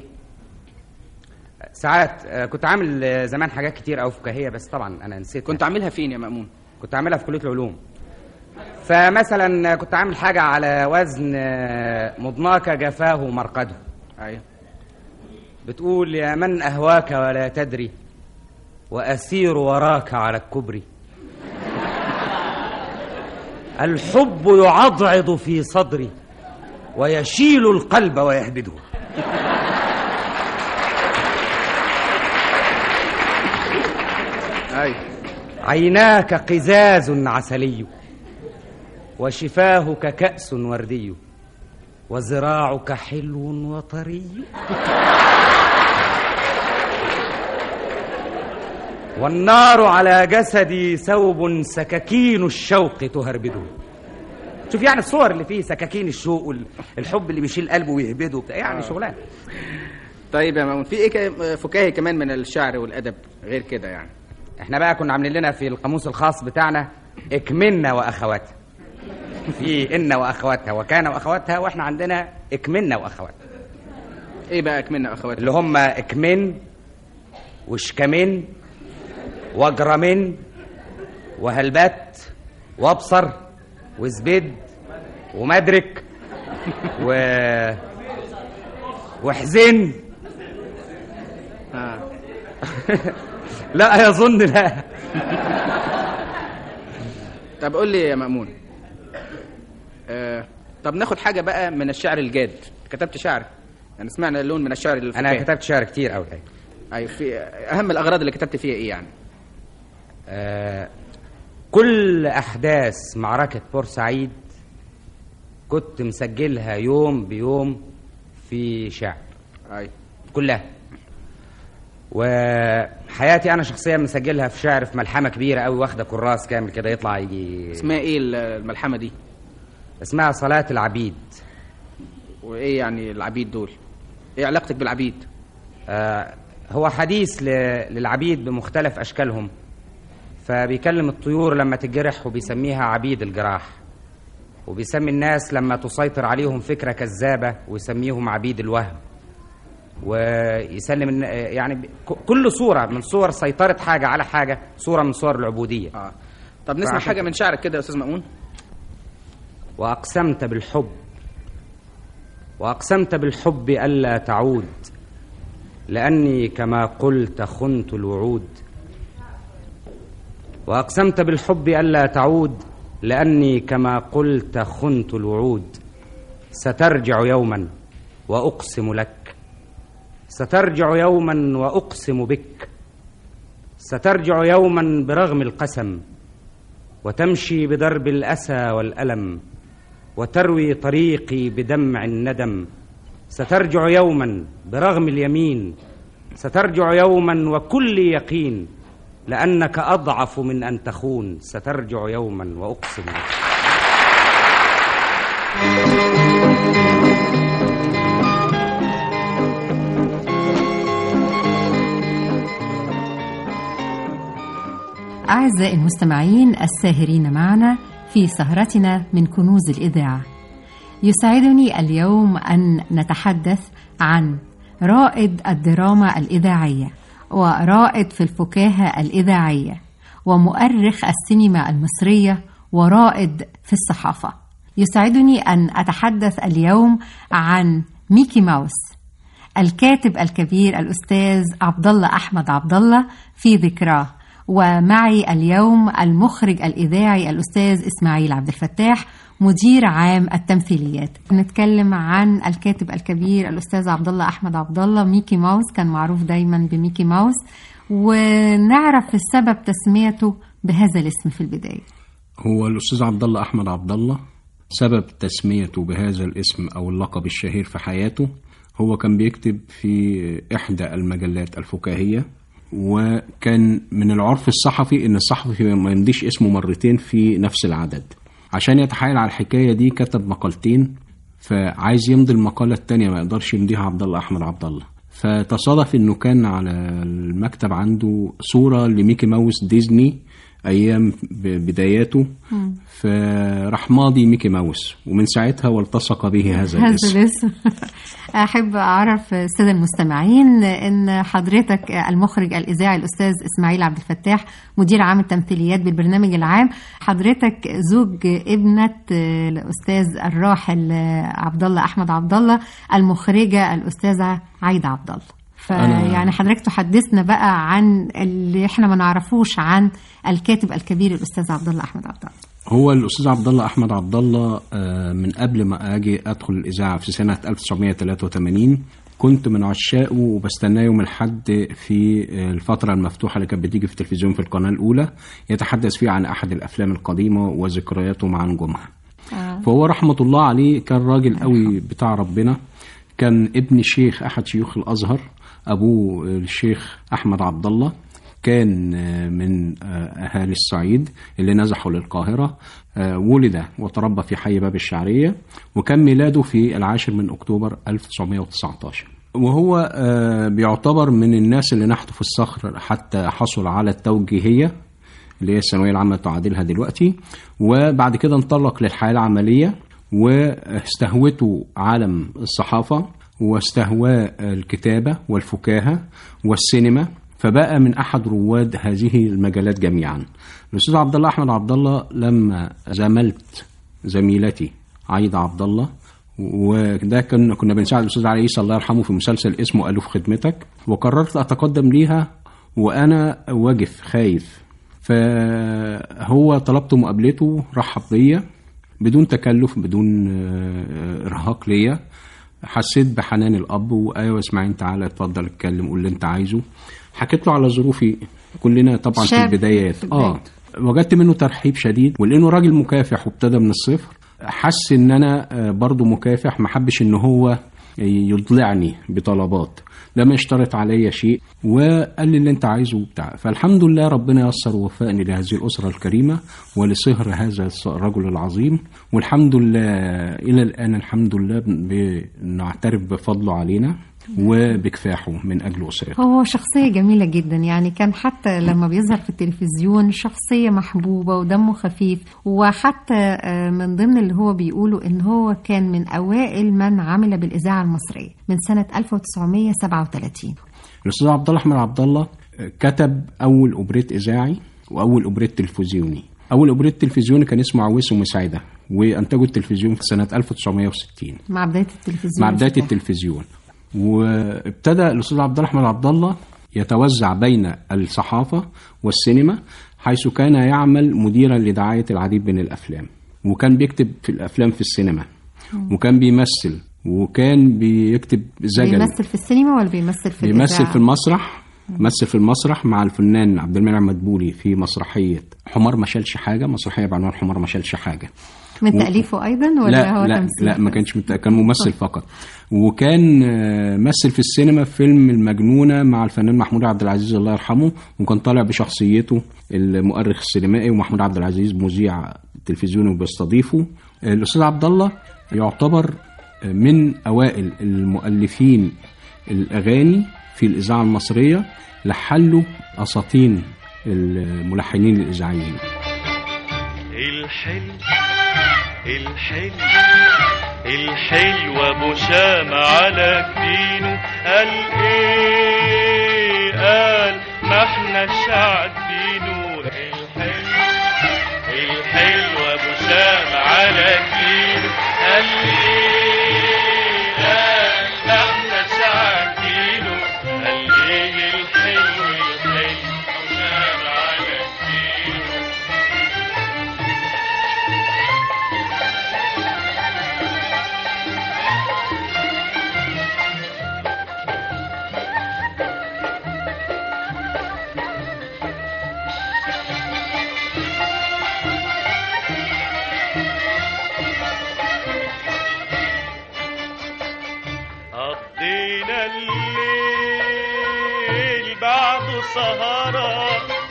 ساعات كنت عامل زمان حاجات كتير قوي فكاهيه، بس طبعا انا نسيت. كنت عاملها فين يا مأمون؟ كنت عاملها في كليه العلوم. فمثلا كنت عامل حاجه على وزن مضناك جفاه مرقده. ايوه. بتقول: يا من اهواك ولا تدري واسير وراك على الكبر، الحب يعضعض في صدري ويشيل القلب ويهبده. أي. عيناك قزاز عسلي وشفاهك كأس وردي وزراعك حلو وطري والنار على جسدي ثوب سكاكين الشوق تهربده. شوف يعني الصور اللي فيه سكاكين الشوق والحب اللي بيشيل قلبه ويهبده يعني آه. شغلان. طيب يا مأمون، في ايه فكاهي كمان من الشعر والادب غير كده يعني؟ احنا بقى كنا عاملين لنا في القاموس الخاص بتاعنا اكملنا واخواتها. في ان واخواتها وكان واخواتها، واحنا عندنا اكملنا واخواتها. ايه بقى اكملنا واخواتها؟ اللي هم اكمن وشكمن وجرمن وهلبات وابصر وزبد ومدرك و وحزن. آه. لا يظن لا. طب قول لي يا مأمون، آه، طب ناخد حاجة بقى من الشعر الجاد. كتبت شعر يعني، سمعنا لون من الشعر الفكاهي. أنا كتبت شعر كتير قوي. أي في أهم الأغراض اللي كتبت فيها إيه يعني؟ آه، كل أحداث معركة بورسعيد كنت مسجلها يوم بيوم في شعر. أي. كلها. وحياتي أنا شخصيا مسجلها في شعر في ملحمة كبيرة قوي، واخدة كراس كامل كده يطلع يجي. اسمها إيه الملحمة دي؟ اسمها صلاة العبيد. وإيه يعني العبيد دول؟ إيه علاقتك بالعبيد؟ آه هو حديث ل... للعبيد بمختلف أشكالهم، فبيكلم الطيور لما تجرح وبيسميها عبيد الجراح، وبيسمي الناس لما تسيطر عليهم فكرة كذابة ويسميهم عبيد الوهم، ويسلم يعني كل صورة من صور سيطرة حاجة على حاجة صورة من صور العبودية. آه. طب نسمع حاجة من شعرك كده يا أستاذ مأمون. وأقسمت بالحب وأقسمت بالحب ألا تعود، لأني كما قلت خنت الوعود. وأقسمت بالحب ألا تعود، لأني كما قلت خنت الوعود. سترجع يوما وأقسم لك، سترجع يوما وأقسم بك، سترجع يوما برغم القسم، وتمشي بدرب الأسى والألم، وتروي طريقي بدمع الندم. سترجع يوما برغم اليمين، سترجع يوما وكل يقين، لأنك أضعف من أن تخون. سترجع يوما وأقسم بك. أعزائي المستمعين الساهرين معنا في سهرتنا من كنوز الإذاعة، يسعدني اليوم أن نتحدث عن رائد الدراما الإذاعية ورائد في الفكاهة الإذاعية ومؤرخ السينما المصرية ورائد في الصحافة. يسعدني أن أتحدث اليوم عن ميكي ماوس، الكاتب الكبير الأستاذ عبدالله أحمد عبدالله في ذكراه، ومعي اليوم المخرج الإذاعي الأستاذ إسماعيل عبد الفتاح مدير عام التمثيليات. نتكلم عن الكاتب الكبير الأستاذ عبدالله أحمد عبدالله. ميكي ماوس كان معروف دايما بميكي ماوس، ونعرف السبب تسميته بهذا الاسم في البداية. هو الأستاذ عبدالله أحمد عبدالله سبب تسميته بهذا الاسم أو اللقب الشهير في حياته، هو كان بيكتب في إحدى المجلات الفكاهية، وكان من العرف الصحفي ان الصحفي ما يمضيش اسمه مرتين في نفس العدد. عشان يتحايل على الحكاية دي كتب مقالتين، فعايز يمضي المقالة التانية ما يقدرش يمضيها عبدالله أحمد عبدالله، فتصادف انه كان على المكتب عنده صورة لميكي ماوس ديزني ايام بداياته، فراح ماضي ميكي ماوس، ومن ساعتها والتصق به هذا الاسم. هذا الاسم. احب اعرف الساده المستمعين ان حضرتك المخرج الاذاعي الاستاذ اسماعيل عبد الفتاح مدير عام التمثيليات بالبرنامج العام، حضرتك زوج ابنه الاستاذ الراحل عبد الله احمد عبد الله المخرجه الاستاذه عايده عبد الله. فيعني حضرتك تحدثنا بقى عن اللي احنا ما نعرفوش عن الكاتب الكبير الاستاذ عبد الله احمد عبد الله. هو الاستاذ عبد الله احمد عبد الله من قبل ما اجي ادخل الاذاعه في سنه ألف وتسعمائة وثلاثة وثمانين كنت من عشاقه وبستناه يوم الحد في الفتره المفتوحه اللي كانت بتيجي في التلفزيون في القناه الاولى، يتحدث فيه عن احد الافلام القديمه وذكرياته مع نجومها. آه. فهو رحمه الله عليه كان راجل قوي بتاع ربنا، كان ابن شيخ احد شيوخ الازهر، ابوه الشيخ احمد عبد الله كان من اهالي الصعيد اللي نزحوا للقاهره، ولد وتربى في حي باب الشعريه، وكان ميلاده في العاشر من اكتوبر ألف وتسعمائة وتسعة عشر، وهو بيعتبر من الناس اللي نحتوا في الصخر حتى حصل على التوجيهيه اللي هي الثانويه العامه تعادلها دلوقتي، وبعد كده انطلق للحياه العمليه واستهوته عالم الصحافه واستهواه الكتابة والفكاهة والسينما، فبقى من أحد رواد هذه المجالات جميعا. الأستاذ عبد الله أحمد عبد الله لما زملت زميلتي عايدة عبد الله، وده كنا كنا بنساعد الأستاذ علي عيسى الله يرحمه في مسلسل اسمه ألوف خدمتك، وقررت أتقدم ليها وأنا واقف خايف، فهو طلبت مقابلته، رحب بيا بدون تكلف بدون إرهاق ليا، حسيت بحنان الاب، وايوه اسماعيل تعالى اتفضل اتكلم قول اللي انت عايزه. حكيت له على ظروفي كلنا طبعا في البدايات، اه وجدت منه ترحيب شديد، ولانه راجل مكافح وابتدى من الصفر حس ان انا برضو مكافح، ما حبش ان هو يضلعني بطلبات، لما اشترط عليا شيء وقال لي اللي انت عايزه وبتاع. فالحمد لله ربنا يسر ووفقني لهذه الأسرة الكريمة ولصهر هذا الرجل العظيم، والحمد لله إلى الآن الحمد لله بنعترف بفضله علينا وبكفاحه من أجل أسرته. هو شخصية جميلة جدا، يعني كان حتى لما بيظهر في التلفزيون شخصية محبوبة ودمه خفيف، وحتى من ضمن اللي هو بيقوله إن هو كان من أوائل من عمل بالإذاعة المصرية من سنة ألف وتسعمائة وسبعة وثلاثين. الأستاذ عبد الله أحمد عبد الله كتب أول أوبريت إذاعي وأول أوبريت تلفزيوني. أول أوبريت تلفزيوني كان اسمه عويس ومساعدة، وأنتجوا التلفزيون في سنة ألف وتسعمائة وستين مع بداية التلفزيون. مع بداية التلفزيون وابتدى الأستاذ عبد الله أحمد عبد الله يتوزع بين الصحافة والسينما، حيث كان يعمل مديرا لدعاية العديد من الأفلام، وكان بيكتب في الأفلام في السينما، وكان بيمثل، وكان بيكتب زجل. بيمثل في السينما ولا بيمثل في بيمثل الإذاعة؟ في المسرح، مثل في المسرح مع الفنان عبد المنعم مدبولي في مسرحية حمار ما شالش حاجة، مسرحية بعنوان حمار ما شالش حاجة. من تأليفه أيضا ولا لا هو لا تمثيل؟ لا ما كانش مت... كان ممثل فقط. وكان مثل في السينما في فيلم المجنونة مع الفنان محمود عبد العزيز الله يرحمه، وكان طالع بشخصيته المؤرخ السينمائي، ومحمود عبد العزيز مذيع تلفزيوني وبيستضيفه. الأستاذ عبد الله يعتبر من أوائل المؤلفين الأغاني في الإذاعة المصرية، لحلوا أساطين الملحنين الإذاعيين. الحلو الحلو الحلو ابو شام على جبينه قال ايه، قال ما احنا شعبينه. الحلو الحلو ابو شام على جبينه قال ايه، قال ما احنا شعبينه. قال ايه الحلو الحلو ابو شام على جبينه. قضينا الليل بعده سهرة،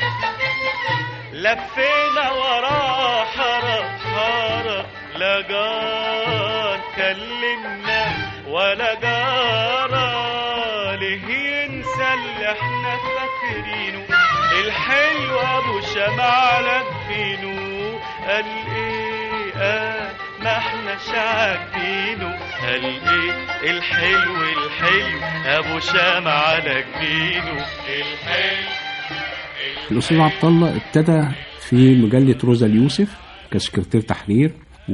لفينا ورا حارة حارة، لا جار كلمنا ولا جارة ليه ينسى اللي احنا فاكرينه الحلو ابو شمع لابينه قال ايه اه ما احنا عارفينه قال ايه الحلو الحلو ابو شمع لابينه الحلو. الأستاذ عبد الله ابتدى في مجلة روزا اليوسف كسكرتير تحرير،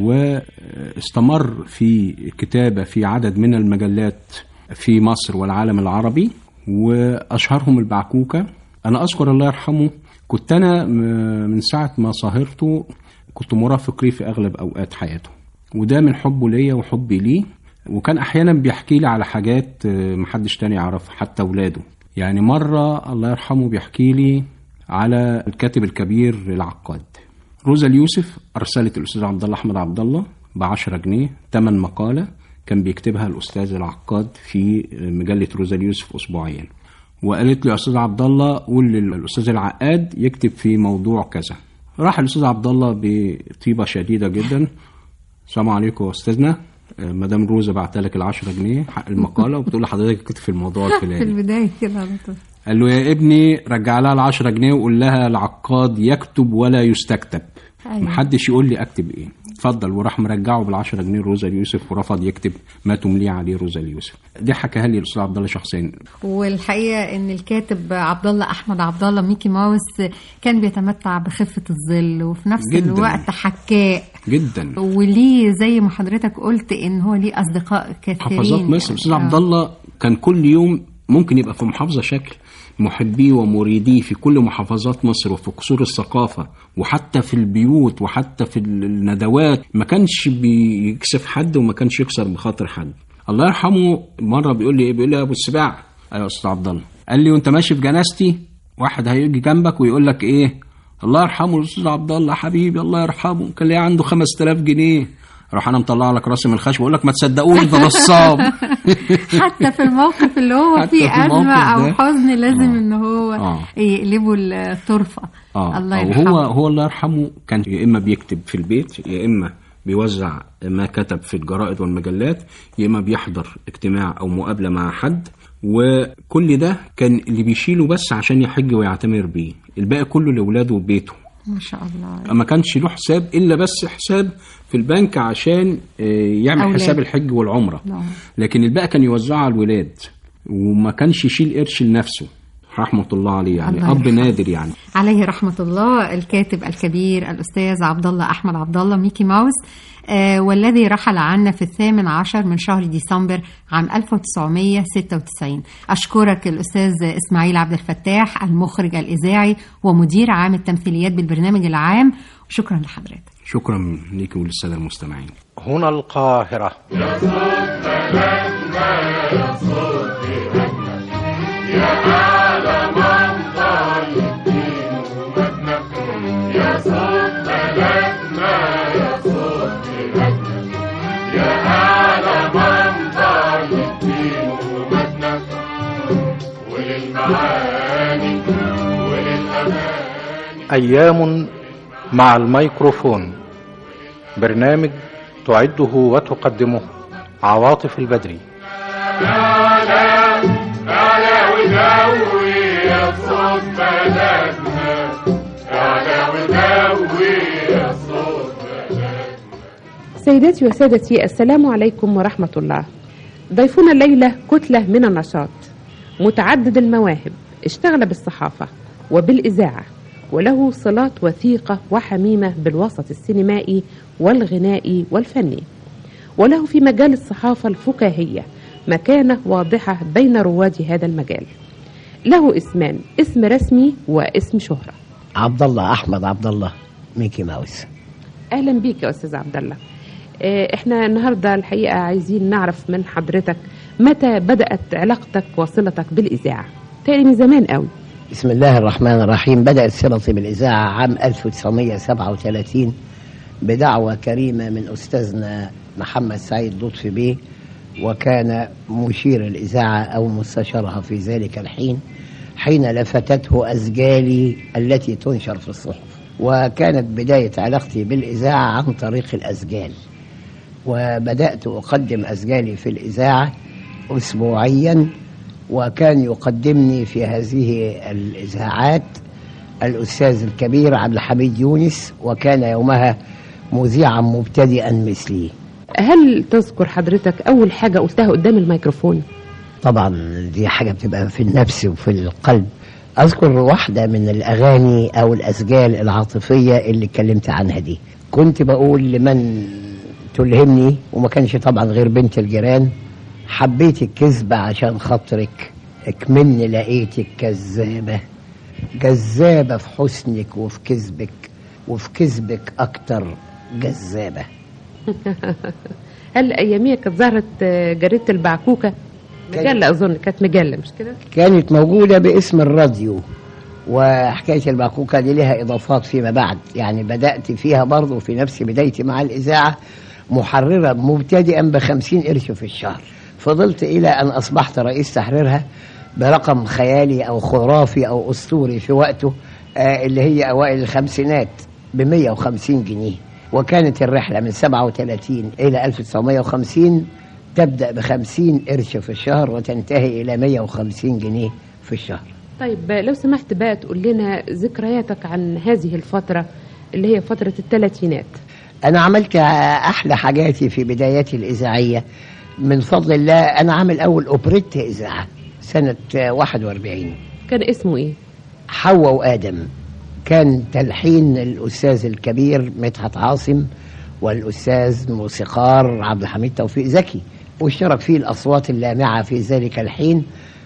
واستمر في كتابة في عدد من المجلات في مصر والعالم العربي، وأشهرهم البعكوكة. أنا أذكر الله يرحمه كنت أنا من ساعة ما صاهرته كنت مرافق ليه في أغلب أوقات حياته، وده من حبه ليا وحبي ليه. وكان أحيانا بيحكي لي على حاجات محدش تاني يعرفها حتى أولاده. يعني مرة الله يرحمه بيحكي لي على الكاتب الكبير العقاد. روزا اليوسف أرسلت الأستاذ عبد الله أحمد عبد الله بعشرة جنيه تمن مقالة كان بيكتبها الأستاذ العقاد في مجلة روزا اليوسف أسبوعيا، وقالت له يا أستاذ عبد الله قول للأستاذ العقاد يكتب في موضوع كذا. راح الأستاذ عبد الله بطيبة شديدة جدا، السلام عليكم يا أستاذنا، مدام روزا بعت لك العشرة جنيه حق المقالة وبتقول لحضرتك كتب في الموضوع الفلاني. في البداية كده قال له يا ابني رجع لها العشرة جنيه وقول لها العقاد يكتب ولا يستكتب. أيوة. محدش يقول لي اكتب ايه، اتفضل. وراح مرجعه بالعشرة جنيه روزا اليوسف ورفض يكتب ما تمليه عليه روزا اليوسف. دي حكاها لي الاستاذ عبد الله شخصيا. والحقيقه ان الكاتب عبد الله احمد عبد الله ميكي ماوس كان بيتمتع بخفه الظل وفي نفس جداً. الوقت حكاء جدا، وليه زي ما حضرتك قلت ان هو ليه اصدقاء كثيرين. حفظات مصر الاستاذ عبد الله كان كل يوم ممكن يبقى في محافظه شكل محبيه ومريديه في كل محافظات مصر وفي قصور الثقافة وحتى في البيوت وحتى في الندوات. ما كانش بيكسف حد وما كانش يكسر بخاطر حد. الله يرحمه مرة بيقول لي ايه، بيقول لي يا ابو السباع، ايوه استاذ عبد الله، قال لي وانت ماشي في جنازتي واحد هيجي جنبك ويقول لك ايه، الله يرحمه الاستاذ عبد الله حبيبي الله يرحمه كان ليه عنده خمسة آلاف جنيه، راح انا مطلع لك راسي من الخشب واقول لك ما تصدقوش ده نصاب. حتى في الموقف اللي هو فيه ازمه او حزن لازم آه. ان هو آه. يقلبوا الطرفه. آه. الله يرحمه. هو هو الله يرحمه كان يا اما بيكتب في البيت يا اما بيوزع ما كتب في الجرائد والمجلات يا اما بيحضر اجتماع او مقابله مع حد، وكل ده كان اللي بيشيله بس عشان يحج ويعتمر بيه، الباقي كله لاولاده وبيته ما شاء الله. ما كانش له حساب إلا بس حساب في البنك عشان يعمل أولاد. حساب الحج والعمرة لا. لكن الباقي كان يوزعه على الولاد وما كانش يشيل قرش لنفسه رحمة الله عليه. يعني الله أب يرحمه. نادر يعني عليه رحمة الله. الكاتب الكبير الأستاذ عبد الله أحمد عبد الله ميكي ماوس آه والذي رحل عنا في الثامن عشر من شهر ديسمبر عام ألف وتسعمائة وستة وتسعين. أشكرك الأستاذ إسماعيل عبد الفتاح المخرج الإذاعي ومدير عام التمثيليات بالبرنامج العام. شكرا لحضرتك. شكرا ليك وللسادة المستمعين. هنا القاهرة. يا صوت بلدنا يا صوت بلدنا يا أعلى منطقة للدين ومدنا يا صوت بلدنا يا صوت بلدنا يا أعلى منطقة للدين ومدنا وللمعاني وللأماني. أيام مع الميكروفون، برنامج تعده وتقدمه عواطف البدري. تعالى تعالى ودوي يا صوت بلدنا تعالى ودوي يا صوت بلدنا. سيداتي وسادتي السلام عليكم ورحمة الله. ضيفنا الليلة كتلة من النشاط، متعدد المواهب، اشتغل بالصحافة وبالإذاعة وله صلات وثيقة وحميمة بالوسط السينمائي والغنائي والفني، وله في مجال الصحافة الفكاهية مكانة واضحة بين رواد هذا المجال. له اسمان، اسم رسمي واسم شهرة. عبد الله أحمد عبد الله ميكي ماوس. أهلا بيك يا أستاذ عبد الله. احنا النهاردة الحقيقة عايزين نعرف من حضرتك متى بدأت علاقتك وصلتك بالإذاعة؟ تاني من زمان قوي. بسم الله الرحمن الرحيم. بدأت صلتي بالإذاعة عام ألف وتسعمائة وسبعة وثلاثين بدعوة كريمة من أستاذنا محمد سعيد لطفي بيه، وكان مشير الإذاعة أو مستشارها في ذلك الحين، حين لفتته أسجالي التي تنشر في الصحف. وكانت بداية علاقتي بالإذاعة عن طريق الأسجال، وبدأت أقدم أسجالي في الإذاعة أسبوعيا وكان يقدمني في هذه الإذاعات الأستاذ الكبير عبد الحميد يونس، وكان يومها مذيعا مبتدئا مثلي. هل تذكر حضرتك أول حاجة قلتها قدام الميكروفون؟ طبعا دي حاجة بتبقى في النفس وفي القلب. أذكر واحدة من الأغاني أو الأسجال العاطفية اللي اتكلمت عنها دي، كنت بقول لمن تلهمني، وما كانش طبعا غير بنت الجيران: حبيت الكذبة عشان خاطرك، اكملني لقيتك كذابة، جذابة في حسنك وفي كذبك، وفي كذبك أكتر جذابة. هل أياميها كانت ظهرت جريدة البعكوكة؟ مجلة أظن، كانت مجلة مش كده؟ كانت موجودة باسم الراديو، وحكاية البعكوكة دي لها إضافات فيما بعد، يعني بدأت فيها برضو في نفس بدايتي مع الإذاعة محررة مبتدئا بخمسين قرش في الشهر، فضلت إلى أن أصبحت رئيس تحريرها برقم خيالي أو خرافي أو أسطوري في وقته، آه اللي هي أوائل الخمسينات، بمية وخمسين جنيه. وكانت الرحلة من سبعة وثلاثين إلى ألف وتسعمية وخمسين تبدأ بخمسين قرش في الشهر وتنتهي إلى مية وخمسين جنيه في الشهر. طيب لو سمحت بقى تقول لنا ذكرياتك عن هذه الفترة اللي هي فترة الثلاثينات. أنا عملت أحلى حاجاتي في بداياتي الإذاعية من فضل الله. أنا عامل أول أوبريت إذاعة سنة واحد وأربعين، كان اسمه إيه؟ حواء وآدم. كان تلحين الأستاذ الكبير مدحت عاصم والأستاذ موسيقار عبد الحميد توفيق زكي، واشترك فيه الأصوات اللامعة في ذلك الحين،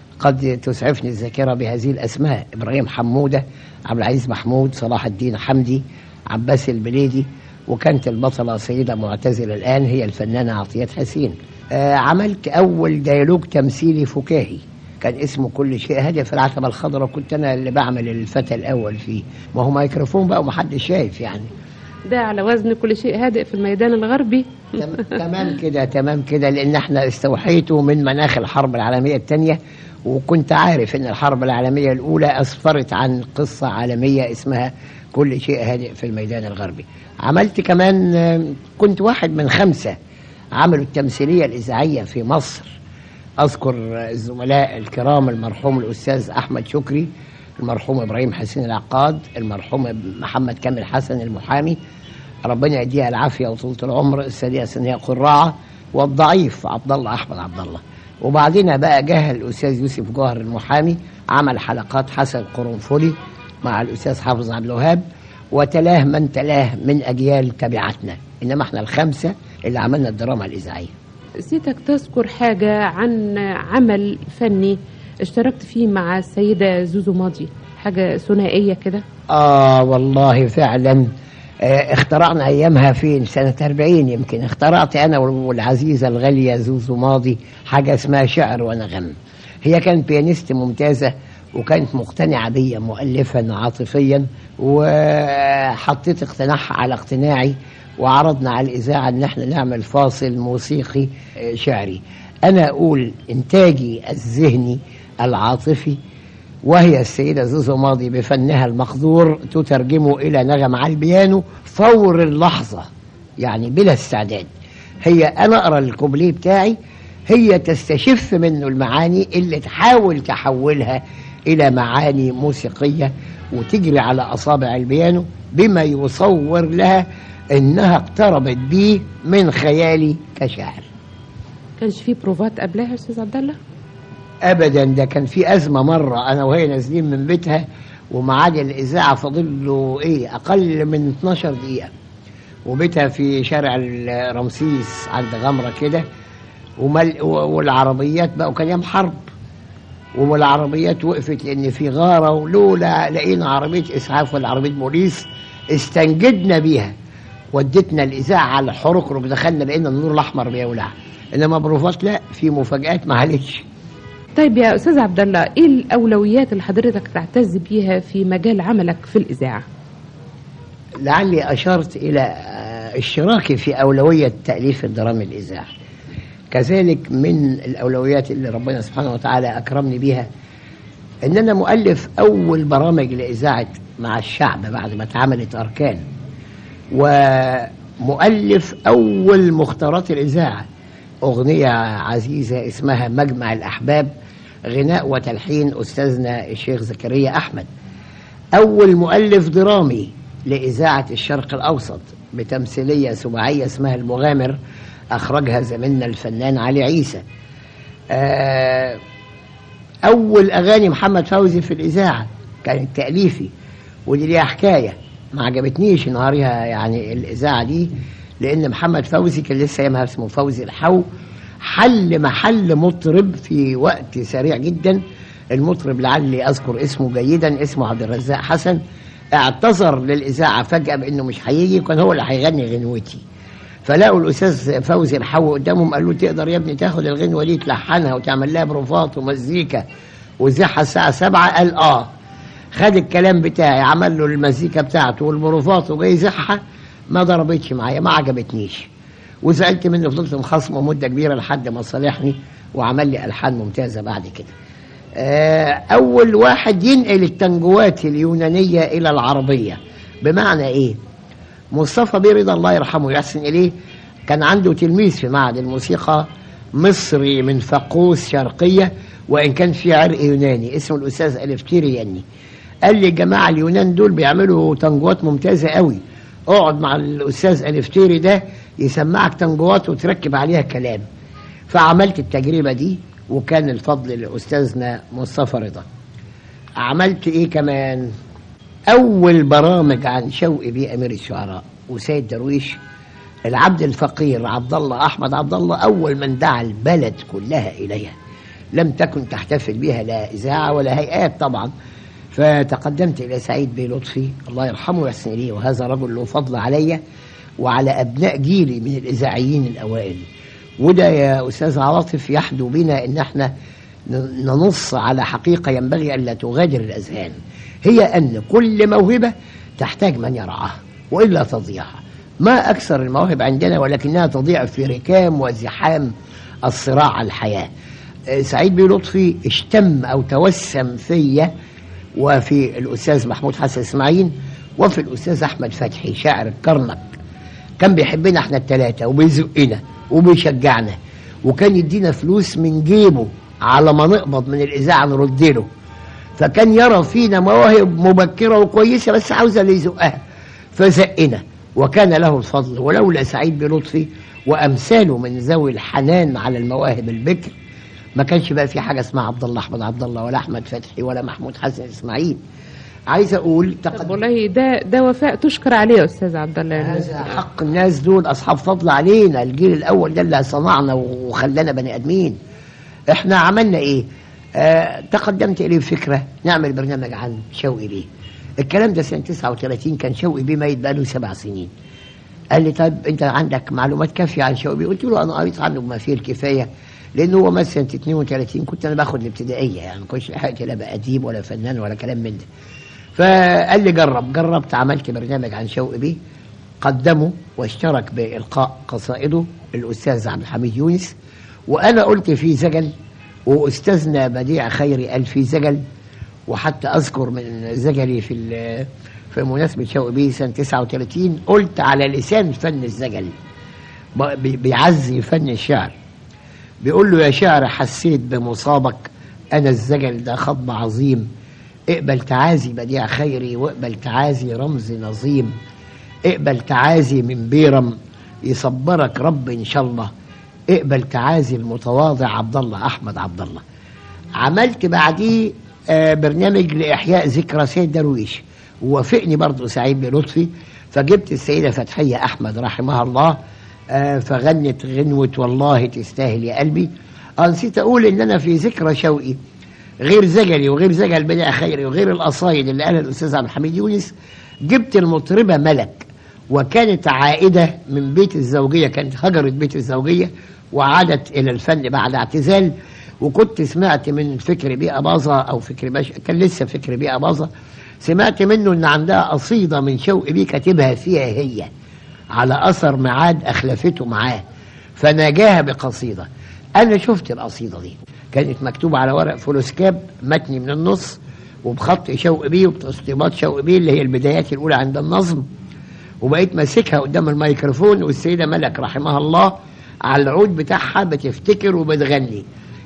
قد تسعفني الذاكرة بهذه الأسماء: إبراهيم حمودة، عبد العزيز محمود، صلاح الدين حمدي، عباس البليدي، وكانت البطلة سيدة معتزلة الآن هي الفنانة عطيات حسين. آه عملت أول ديالوج تمثيلي فكاهي كان اسمه كل شيء هادئ في العتبة الخضراء، كنت أنا اللي بعمل الفتى الأول فيه، ما هو ميكروفون بقى ومحدش شايف يعني. ده على وزن كل شيء هادئ في الميدان الغربي. تمام كده تمام كده، لأن احنا استوحيته من مناخ الحرب العالمية الثانية، وكنت عارف ان الحرب العالمية الأولى أسفرت عن قصة عالمية اسمها كل شيء هادئ في الميدان الغربي. عملت كمان، كنت واحد من خمسة عملوا التمثيلية الإذاعية في مصر. أذكر الزملاء الكرام: المرحوم الأستاذ أحمد شكري، المرحوم إبراهيم حسين العقاد، المرحوم محمد كامل حسن المحامي، ربنا يديها العافية وطولة العمر، السيدة سنية قراعة، والضعيف عبد الله أحمد عبد الله. وبعدين بقى جه الأستاذ يوسف جوهر المحامي، عمل حلقات حسن قرنفلي مع الأستاذ حافظ عبد الوهاب، وتلاه من تلاه من أجيال تبعتنا، إنما احنا الخمسة اللي عملنا الدراما الإذاعية. سيتك تذكر حاجة عن عمل فني اشتركت فيه مع السيدة زوزو ماضي، حاجة ثنائية كده؟ آه والله فعلا. اه اخترعنا أيامها في سنة أربعين يمكن، اخترعت أنا والعزيزة الغالية زوزو ماضي حاجة اسمها شعر ونغم. هي كانت بيانيست ممتازة، وكانت مقتنعة بيا مؤلفا عاطفيا، وحطيت اقتناعها على اقتناعي، وعرضنا على الإذاعة ان احنا نعمل فاصل موسيقي شعري. انا اقول انتاجي الذهني العاطفي، وهي السيدة زوزو ماضي بفنها المقدور تترجمه الى نغم على البيانو فور اللحظة، يعني بلا استعداد. هي انا اقرا الكوبليه بتاعي، هي تستشف منه المعاني اللي تحاول تحولها الى معاني موسيقية، وتجري على اصابع البيانو بما يصور لها انها اقتربت بيه من خيالي كشاعر. كانش في بروفات قبلها يا استاذ عبد الله؟ ابدا، ده كان في ازمه مره انا وهي نازلين من بيتها، وميعاد الاذاعه فاضل له ايه اقل من اتناشر دقيقه، وبيتها في شارع رمسيس عند غمره كده، ومل والعربيات بقى، وكان يوم حرب، والعربيات وقفت لان في غاره، ولولا لقينا عربيه اسعاف ولا عربيه بوليس استنجدنا بيها، ودتنا الاذاعه على الحركرك، دخلنا لقينا النور الاحمر بيولع. انما بروفات لا، في مفاجآت معلش. طيب يا استاذ عبد الله، ايه الاولويات اللي حضرتك تعتز بيها في مجال عملك في الاذاعه؟ لعلي اشرت الى اشتراكي في اولويه تاليف الدراما الاذاعي. كذلك من الاولويات اللي ربنا سبحانه وتعالى اكرمني بيها ان انا مؤلف اول برامج لاذاعه مع الشعب بعد ما اتعملت اركان، ومؤلف اول مختارات الاذاعه، اغنيه عزيزه اسمها مجمع الاحباب، غناء وتلحين أستاذنا الشيخ زكريا أحمد. أول مؤلف درامي لإذاعة الشرق الأوسط بتمثيلية سباعية اسمها المغامر، أخرجها زميلنا الفنان علي عيسى. أول أغاني محمد فوزي في الإذاعة كانت تأليفي، ودي ليها حكاية ما عجبتنيش نهارها يعني الإذاعة دي، لأن محمد فوزي كان لسه يمها اسمه فوزي الحو، حل محل مطرب في وقت سريع جدا. المطرب لعلي أذكر اسمه جيدا اسمه عبد الرزاق حسن، اعتذر للإذاعة فجأة بأنه مش هيجي، وكان هو اللي هيغني غنوتي. فلاقوا الأستاذ فوزي الحو قدامهم، قالوا تقدر يا ابني تاخد الغنوة دي تلحنها وتعمل لها بروفات ومزيكا وزحها الساعة سبعة؟ قال آه. خد الكلام بتاعي، عمل له المزيكا بتاعته والبروفات وجاي يزحها، ما ضربتش معايا، ما عجبتنيش، وزعلت منه. فضلت مخاصمه مدة كبيرة لحد ما صالحني وعمل لي ألحان ممتازة بعد كده. أول واحد ينقل التنجوات اليونانية إلى العربية. بمعنى إيه؟ مصطفى بيه رضا الله يرحمه ويحسن إليه كان عنده تلميذ في معهد الموسيقى مصري من فقوس شرقية، وإن كان في عرق يوناني، اسمه الأستاذ ألفتيري يني. قال لي الجماعة اليونان دول بيعملوا تنجوات ممتازة قوي، اقعد مع الأستاذ ألفتيري ده يسمعك تنجوات وتركب عليها كلام. فعملت التجربة دي، وكان الفضل لأستاذنا مصطفى رضا. عملت إيه كمان؟ أول برامج عن شوقي بيه أمير الشعراء وسيد درويش، العبد الفقير عبد الله أحمد عبد الله أول من دعا البلد كلها إليها، لم تكن تحتفل بها لا إذاعة ولا هيئات طبعا. فتقدمت إلى سعيد بيه لطفي الله يرحمه ويحسن إليه، وهذا رجل له فضل علي وعلى أبناء جيلي من الإذاعيين الأوائل. وده يا أستاذ عواطف يحدو بنا إن احنا ننص على حقيقة ينبغي أن لا تغادر الأذهان، هي أن كل موهبة تحتاج من يرعاها وإلا تضيع. ما أكثر المواهب عندنا ولكنها تضيع في ركام وزحام الصراع على الحياة. سعيد بيه لطفي اشتم أو توسم فيا، وفي الأستاذ محمود حسن إسماعيل، وفي الأستاذ أحمد فتحي شاعر الكرنك. كان بيحبنا احنا الثلاثة وبيزقنا وبيشجعنا، وكان يدينا فلوس من جيبه على ما نقبض من الإذاعة نرد له. فكان يرى فينا مواهب مبكرة وكويسة بس عاوزة اللي يزقها، فزقنا، وكان له الفضل. ولولا سعيد بيه لطفي وأمثاله من ذوي الحنان على المواهب البكر ما كانش بقى في حاجة اسمها عبد الله أحمد عبد الله ولا أحمد فتحي ولا محمود حسن إسماعيل. عايز أقول تقدم والله ده ده وفاء تشكر عليه يا أستاذ عبد الله. هذا حق الناس، دول أصحاب فضل علينا، الجيل الأول ده اللي صنعنا وخلانا بني آدمين. إحنا عملنا إيه؟ آه تقدمت إليه بفكرة نعمل برنامج عن شوقي بيه. الكلام ده سنة تسعة وثلاثين، كان شوقي بيه ميت بقاله سبع سنين. قال لي طيب أنت عندك معلومات كافية عن شوقي بيه؟ قلت له أنا قريت عنه بما فيه الكفاية، لأنه هو مات سنة اثنين وثلاثين، كنت أنا باخد الابتدائية يعني ما كنتش لحقت لا بقى أديب ولا فنان ولا كلام من ده. فقال لي جرب. جربت، عملت برنامج عن شوقي بيه، قدمه واشترك بإلقاء قصائده الأستاذ عبد الحميد يونس، وأنا قلت في زجل، وأستاذنا بديع خيري قال في زجل. وحتى أذكر من زجلي في في مناسبة شوقي بيه سنة تسعة وثلاثين قلت على لسان فن الزجل بيعزي فن الشعر، بيقول له يا شعر حسيت بمصابك، أنا الزجل ده خطب عظيم، اقبل تعازي بديع خيري واقبل تعازي رمز نظيم، اقبل تعازي من بيرم يصبرك رب إن شاء الله، اقبل تعازي المتواضع عبد الله أحمد عبد الله. عملت بعديه آه برنامج لإحياء ذكرى سيد درويش، ووافقني برضو سعيد بيه لطفي، فجبت السيدة فتحية أحمد رحمها الله آه فغنت غنوة والله تستاهل يا قلبي. آه نسيت أقول إن أنا في ذكرى شوقي غير زجلي وغير زجل بديع خيري وغير القصايد اللي قالها الأستاذ عبد الحميد يونس، جبت المطربة ملك، وكانت عائدة من بيت الزوجية، كانت هجرت بيت الزوجية وعادت إلى الفن بعد اعتزال. وكنت سمعت من فكري بيه أباظة أو فكري باش كان لسه فكري بيه أباظة، سمعت منه إن عندها قصيدة من شوقي بيه كاتبها فيها هي على أثر معاد أخلفته معاه، فناجاها بقصيدة. أنا شفت القصيدة دي كانت مكتوبة على ورق فلوسكاب متني من النص وبخط شوقي بيه وبتسطيبات شوقي بيه اللي هي البدايات الأولى عند النظم، وبقيت ماسكها قدام الميكروفون، والسيدة ملك رحمها الله على العود بتاعها بتفتكر وبتغني.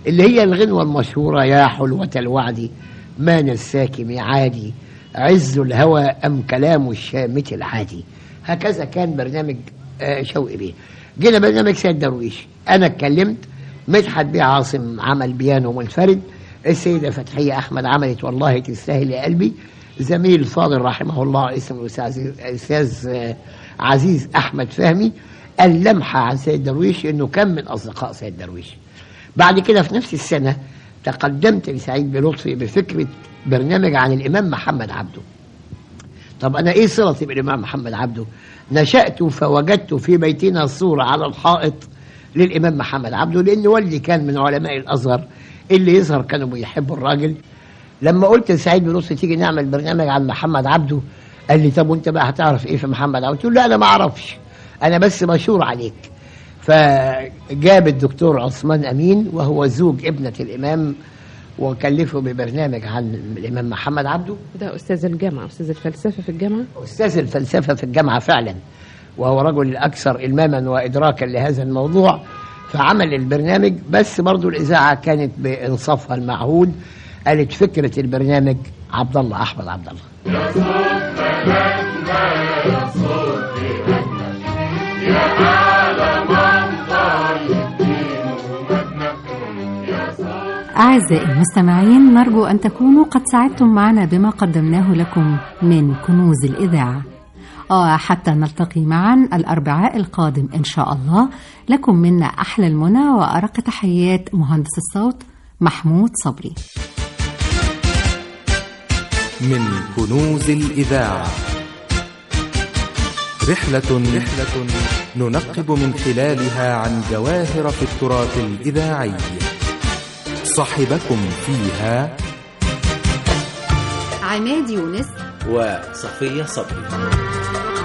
اللي هي الغنوة المشهورة يا حلوة الوعد ما نساك ميعادي عز الهوى أم كلام الشامت العادي. هكذا كان برنامج شوقي بيه. جينا برنامج سيد درويش، أنا اتكلمت، مدحت بيه عاصم عمل بيانو منفرد، السيدة فتحية أحمد عملت والله تستاهل يا قلبي، زميل فاضل رحمه الله اسمه الأستاذ عزيز أحمد فهمي اللمحة عن سيد درويش إنه كان من أصدقاء سيد درويش. بعد كده في نفس السنة تقدمت لسعيد بلطفي بفكرة برنامج عن الإمام محمد عبده. طب أنا إيه صلتي بالإمام محمد عبده؟ نشأت فوجدت في بيتنا صورة على الحائط للإمام محمد عبده، لأن والدي كان من علماء الأزهر اللي يظهر كانوا بيحبوا الراجل. لما قلت لسعيد بلطفي تيجي نعمل برنامج عن محمد عبده، قال لي طب وانت بقى هتعرف ايه في محمد عبده؟ قلت له لا انا ما اعرفش، انا بس مشهور عليك. فجاب الدكتور عثمان امين وهو زوج ابنة الامام وكلفه ببرنامج عن الامام محمد عبده. ده استاذ الجامعة، استاذ الفلسفة في الجامعة، استاذ الفلسفة في الجامعة فعلا، وهو رجل الاكثر الماما وادراكا لهذا الموضوع. فعمل البرنامج، بس برضو الاذاعة كانت بانصافها المعهود، قالت فكرة البرنامج عبد الله احمد عبد الله. يا صوت بلدنا يا صوت بلدنا يا أعلى منظر للدين ومجدنا يا صوت. أعزائي المستمعين، نرجو أن تكونوا قد سعدتم معنا بما قدمناه لكم من كنوز الإذاعة. آه حتى نلتقي معا الأربعاء القادم إن شاء الله. لكم منا أحلى المنى وأرق تحيات مهندس الصوت محمود صبري. من كنوز الإذاعة رحلة رحلة ننقب من خلالها عن جواهر في التراث الإذاعي. صاحبكم فيها عماد يونس وصفية صبري.